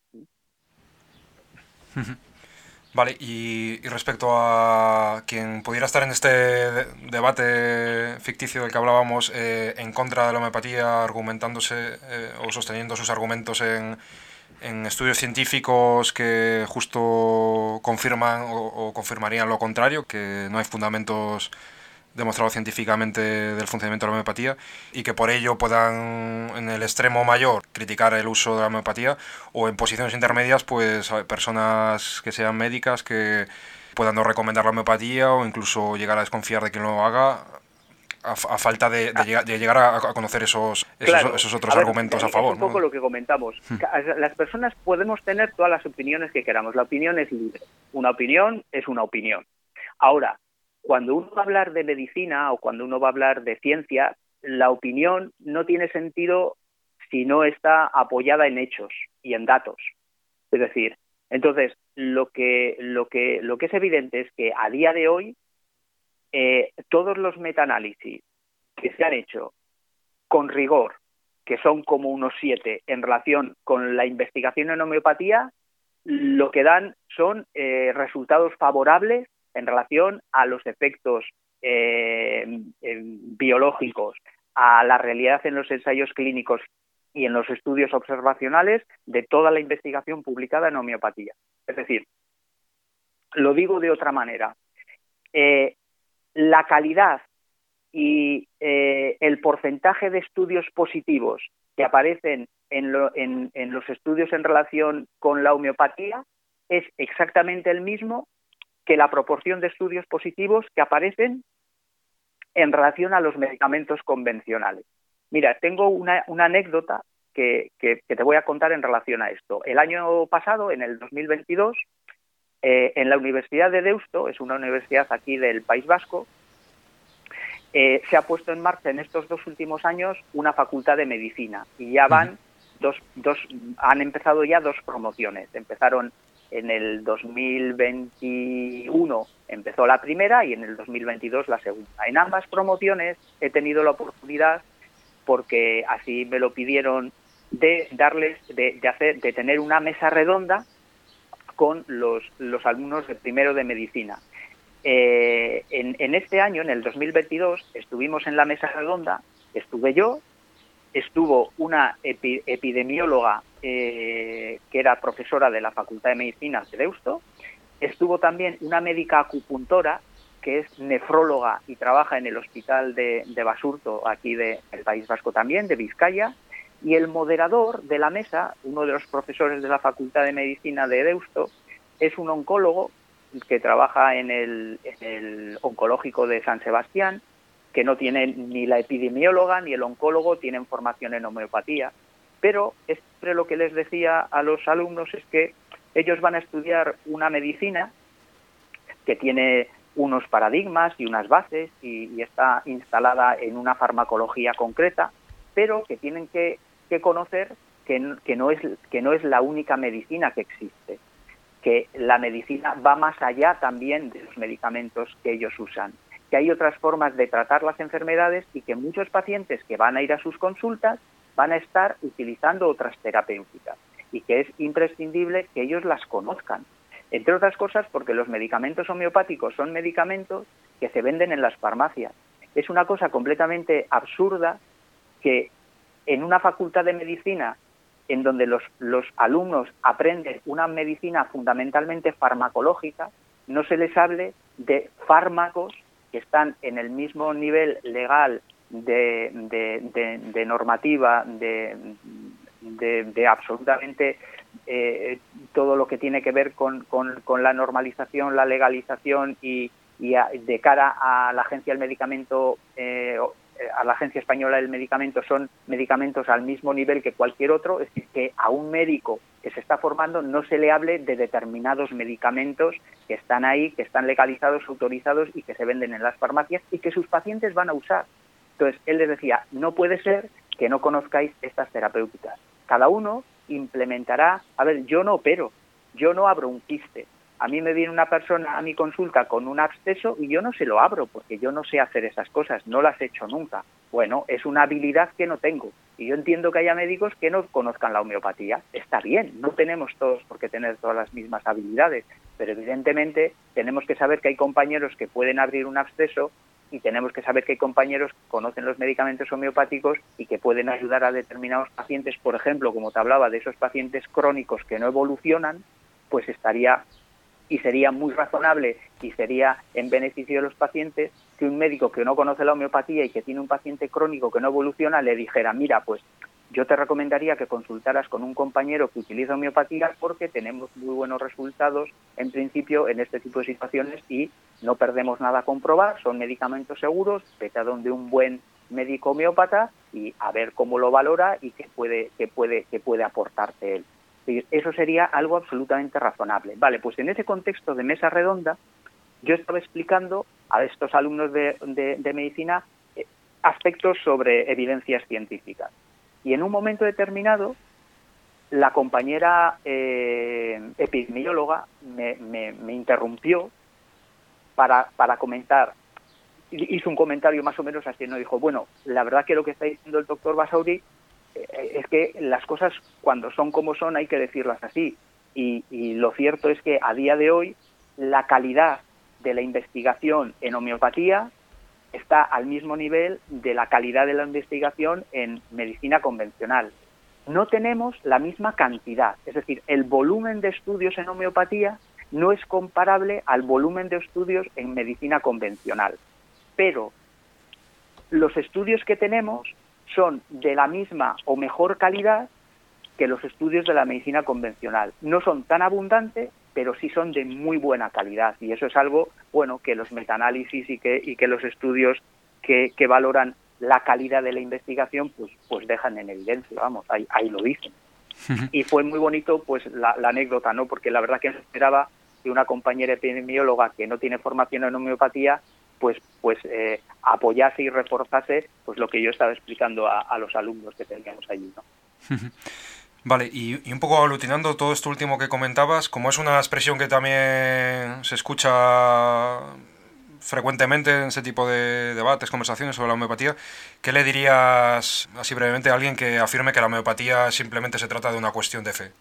Vale, y, y respecto a quien pudiera estar en este de, debate ficticio del que hablábamos eh, en contra de la homeopatía, argumentándose eh, o sosteniendo sus argumentos en, en estudios científicos que justo confirman o, o confirmarían lo contrario, que no hay fundamentos demostrado científicamente del funcionamiento de la homeopatía y que por ello puedan en el extremo mayor criticar el uso de la homeopatía, o en posiciones intermedias pues personas que sean médicas que puedan no recomendar la homeopatía o incluso llegar a desconfiar de quien lo haga a, a falta de, de, llegar, de llegar a, a conocer esos, esos, claro. esos otros a ver, argumentos a favor. Es un poco, ¿no?, lo que comentamos. Hmm. Las personas podemos tener todas las opiniones que queramos. La opinión es libre. Una opinión es una opinión. Ahora, cuando uno va a hablar de medicina o cuando uno va a hablar de ciencia, la opinión no tiene sentido si no está apoyada en hechos y en datos. Es decir, entonces, lo que, lo que, lo que es evidente es que a día de hoy eh, todos los metaanálisis que se han hecho con rigor, que son como unos siete en relación con la investigación en homeopatía, lo que dan son eh, resultados favorables en relación a los efectos eh, eh, biológicos, a la realidad en los ensayos clínicos y en los estudios observacionales de toda la investigación publicada en homeopatía. Es decir, lo digo de otra manera, eh, la calidad y eh, el porcentaje de estudios positivos que aparecen en, lo, en, en los estudios en relación con la homeopatía es exactamente el mismo que la proporción de estudios positivos que aparecen en relación a los medicamentos convencionales. Mira, tengo una, una anécdota que, que, que te voy a contar en relación a esto. El año pasado, en el dos mil veintidós, eh, en la Universidad de Deusto, es una universidad aquí del País Vasco, eh, se ha puesto en marcha en estos dos últimos años una facultad de medicina y ya van uh-huh. dos, dos, han empezado ya dos promociones. Empezaron en el dos mil veintiuno, empezó la primera y en el dos mil veintidós la segunda. En ambas promociones he tenido la oportunidad, porque así me lo pidieron, de darles, de, de hacer, de tener una mesa redonda con los, los alumnos de primero de medicina. Eh, en, en este año, en el dos mil veintidós, estuvimos en la mesa redonda, estuve yo, estuvo una epi epidemióloga eh, que era profesora de la Facultad de Medicina de Deusto, estuvo también una médica acupuntora que es nefróloga y trabaja en el hospital de, de Basurto, aquí del País Vasco también, de Vizcaya, y el moderador de la mesa, uno de los profesores de la Facultad de Medicina de Deusto, es un oncólogo que trabaja en el, en el oncológico de San Sebastián, que no tiene ni la epidemióloga ni el oncólogo, tienen formación en homeopatía, pero siempre lo que les decía a los alumnos es que ellos van a estudiar una medicina que tiene unos paradigmas y unas bases y, y está instalada en una farmacología concreta, pero que tienen que, que conocer que, que, no es, que no es la única medicina que existe, que la medicina va más allá también de los medicamentos que ellos usan, que hay otras formas de tratar las enfermedades y que muchos pacientes que van a ir a sus consultas van a estar utilizando otras terapéuticas y que es imprescindible que ellos las conozcan. Entre otras cosas porque los medicamentos homeopáticos son medicamentos que se venden en las farmacias. Es una cosa completamente absurda que en una facultad de medicina en donde los, los alumnos aprenden una medicina fundamentalmente farmacológica, no se les hable de fármacos que están en el mismo nivel legal de, de, de, de normativa, de, de, de absolutamente eh, todo lo que tiene que ver con, con, con la normalización, la legalización y, y a, de cara a la Agencia del Medicamento, eh, a la Agencia Española del Medicamento, son medicamentos al mismo nivel que cualquier otro, es decir, que a un médico que se está formando no se le hable de determinados medicamentos que están ahí, que están legalizados, autorizados y que se venden en las farmacias y que sus pacientes van a usar. Entonces, él les decía, no puede ser que no conozcáis estas terapéuticas. Cada uno implementará, a ver, yo no opero, yo no abro un quiste. A mí me viene una persona a mi consulta con un absceso y yo no se lo abro porque yo no sé hacer esas cosas, no las he hecho nunca. Bueno, es una habilidad que no tengo. Y yo entiendo que haya médicos que no conozcan la homeopatía. Está bien, no tenemos todos por qué tener todas las mismas habilidades, pero evidentemente tenemos que saber que hay compañeros que pueden abrir un absceso y tenemos que saber que hay compañeros que conocen los medicamentos homeopáticos y que pueden ayudar a determinados pacientes. Por ejemplo, como te hablaba de esos pacientes crónicos que no evolucionan, pues estaría y sería muy razonable y sería en beneficio de los pacientes que un médico que no conoce la homeopatía y que tiene un paciente crónico que no evoluciona le dijera, mira, pues yo te recomendaría que consultaras con un compañero que utiliza homeopatía porque tenemos muy buenos resultados en principio en este tipo de situaciones y no perdemos nada a comprobar, son medicamentos seguros, vete a donde un buen médico homeópata y a ver cómo lo valora y qué puede, qué puede, qué puede aportarte él. Eso sería algo absolutamente razonable. Vale, pues en ese contexto de mesa redonda, yo estaba explicando a estos alumnos de, de, de medicina eh, aspectos sobre evidencias científicas. Y en un momento determinado, la compañera eh, epidemióloga me, me, me interrumpió para, para comentar, hizo un comentario más o menos así, ¿no? Dijo, bueno, la verdad que lo que está diciendo el doctor Basauri es que las cosas cuando son como son hay que decirlas así y, y lo cierto es que a día de hoy la calidad de la investigación en homeopatía está al mismo nivel de la calidad de la investigación en medicina convencional. No tenemos la misma cantidad, es decir, el volumen de estudios en homeopatía no es comparable al volumen de estudios en medicina convencional, pero los estudios que tenemos son de la misma o mejor calidad que los estudios de la medicina convencional. No son tan abundantes, pero sí son de muy buena calidad. Y eso es algo, bueno, que los metaanálisis y que, y que los estudios que, que valoran la calidad de la investigación, pues, pues dejan en evidencia, vamos, ahí, ahí lo dicen. Y fue muy bonito, pues, la, la anécdota, ¿no? Porque la verdad que no esperaba que una compañera epidemióloga que no tiene formación en homeopatía pues pues eh, apoyase y reforzase pues lo que yo estaba explicando a, a los alumnos que teníamos allí, ¿no? Vale, y, y un poco aglutinando todo esto último que comentabas, como es una expresión que también se escucha frecuentemente en ese tipo de debates, conversaciones sobre la homeopatía, ¿qué le dirías así brevemente a alguien que afirme que la homeopatía simplemente se trata de una cuestión de fe?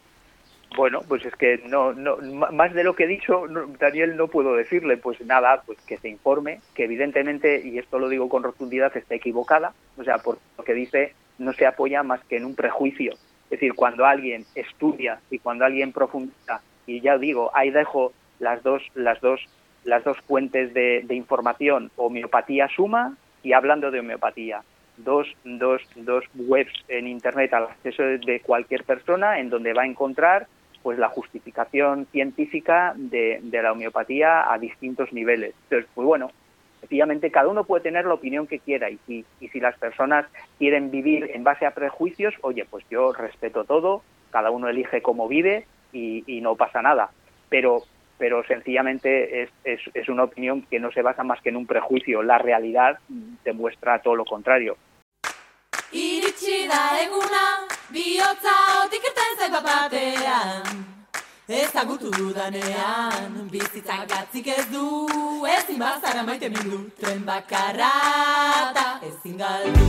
Bueno, pues es que no, no más de lo que he dicho, no, Daniel, no puedo decirle, pues nada, pues que se informe, que evidentemente, y esto lo digo con rotundidad, está equivocada, o sea, por lo que dice no se apoya más que en un prejuicio. Es decir, cuando alguien estudia y cuando alguien profundiza, y ya digo, ahí dejo las dos, las dos, las dos fuentes de, de información, homeopatía suma y hablando de homeopatía. Dos, dos, dos webs en internet al acceso de cualquier persona en donde va a encontrar pues la justificación científica de, de la homeopatía a distintos niveles. Entonces, pues bueno, efectivamente cada uno puede tener la opinión que quiera y si, y si las personas quieren vivir en base a prejuicios, oye, pues yo respeto todo, cada uno elige cómo vive y, y no pasa nada. Pero, pero sencillamente es, es, es una opinión que no se basa más que en un prejuicio. La realidad demuestra todo lo contrario. Iritsi da eguna, bihotza otik irten zait batean. Ezagutu dudanean, bizitzak gatzik ez du, ezin bazara maite mindu, tren bakarra da ezin galdu.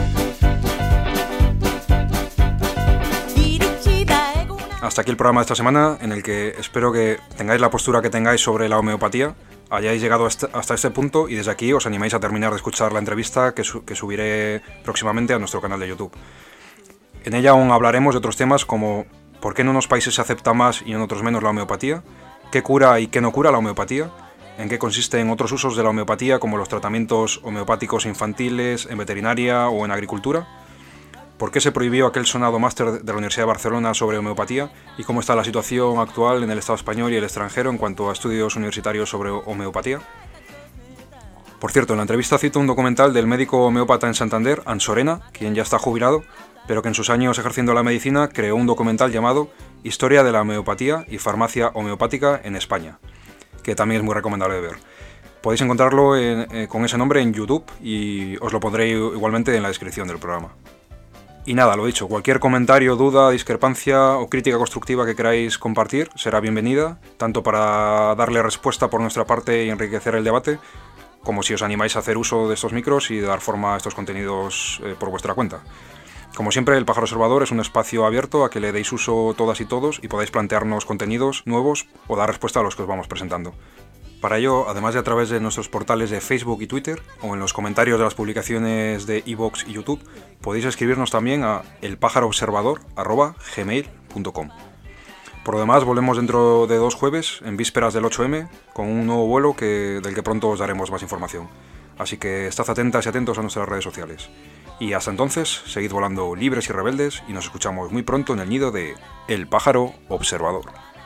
Iritsi da eguna. Hasta aquí el programa de esta semana, en el que espero que tengáis la postura que tengáis sobre la homeopatía, hayáis llegado hasta este punto y desde aquí os animáis a terminar de escuchar la entrevista que, su- que subiré próximamente a nuestro canal de YouTube. En ella aún hablaremos de otros temas como por qué en unos países se acepta más y en otros menos la homeopatía, qué cura y qué no cura la homeopatía, en qué consisten otros usos de la homeopatía como los tratamientos homeopáticos infantiles, en veterinaria o en agricultura, por qué se prohibió aquel sonado máster de la Universidad de Barcelona sobre homeopatía y cómo está la situación actual en el Estado español y el extranjero en cuanto a estudios universitarios sobre homeopatía. Por cierto, en la entrevista cito un documental del médico homeópata en Santander, Ansorena, quien ya está jubilado, pero que en sus años ejerciendo la medicina creó un documental llamado Historia de la homeopatía y farmacia homeopática en España, que también es muy recomendable de ver. Podéis encontrarlo en, eh, con ese nombre en YouTube y os lo pondré igualmente en la descripción del programa. Y nada, lo dicho, cualquier comentario, duda, discrepancia o crítica constructiva que queráis compartir será bienvenida, tanto para darle respuesta por nuestra parte y enriquecer el debate, como si os animáis a hacer uso de estos micros y dar forma a estos contenidos eh, por vuestra cuenta. Como siempre, El Pájaro Observador es un espacio abierto a que le deis uso todas y todos y podáis plantearnos contenidos nuevos o dar respuesta a los que os vamos presentando. Para ello, además de a través de nuestros portales de Facebook y Twitter, o en los comentarios de las publicaciones de iVoox y YouTube, podéis escribirnos también a elpájaroobservador arroba gmail punto com. Por lo demás, volvemos dentro de dos jueves, en vísperas del ocho eme, con un nuevo vuelo que, del que pronto os daremos más información. Así que estad atentas y atentos a nuestras redes sociales. Y hasta entonces, seguid volando libres y rebeldes y nos escuchamos muy pronto en el nido de El Pájaro Observador.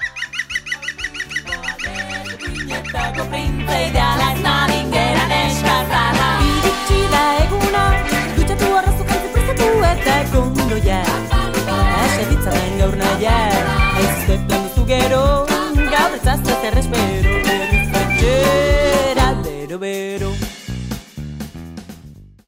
Bertako printze ideala ez nadingera neskazarra. Iritsi da eguna, dutxatu arrazu jantzi prestatu eta kondoia. Ase ditzaten gaur naia, aizuzte plan duzu gero, gaur etzazte errespetu.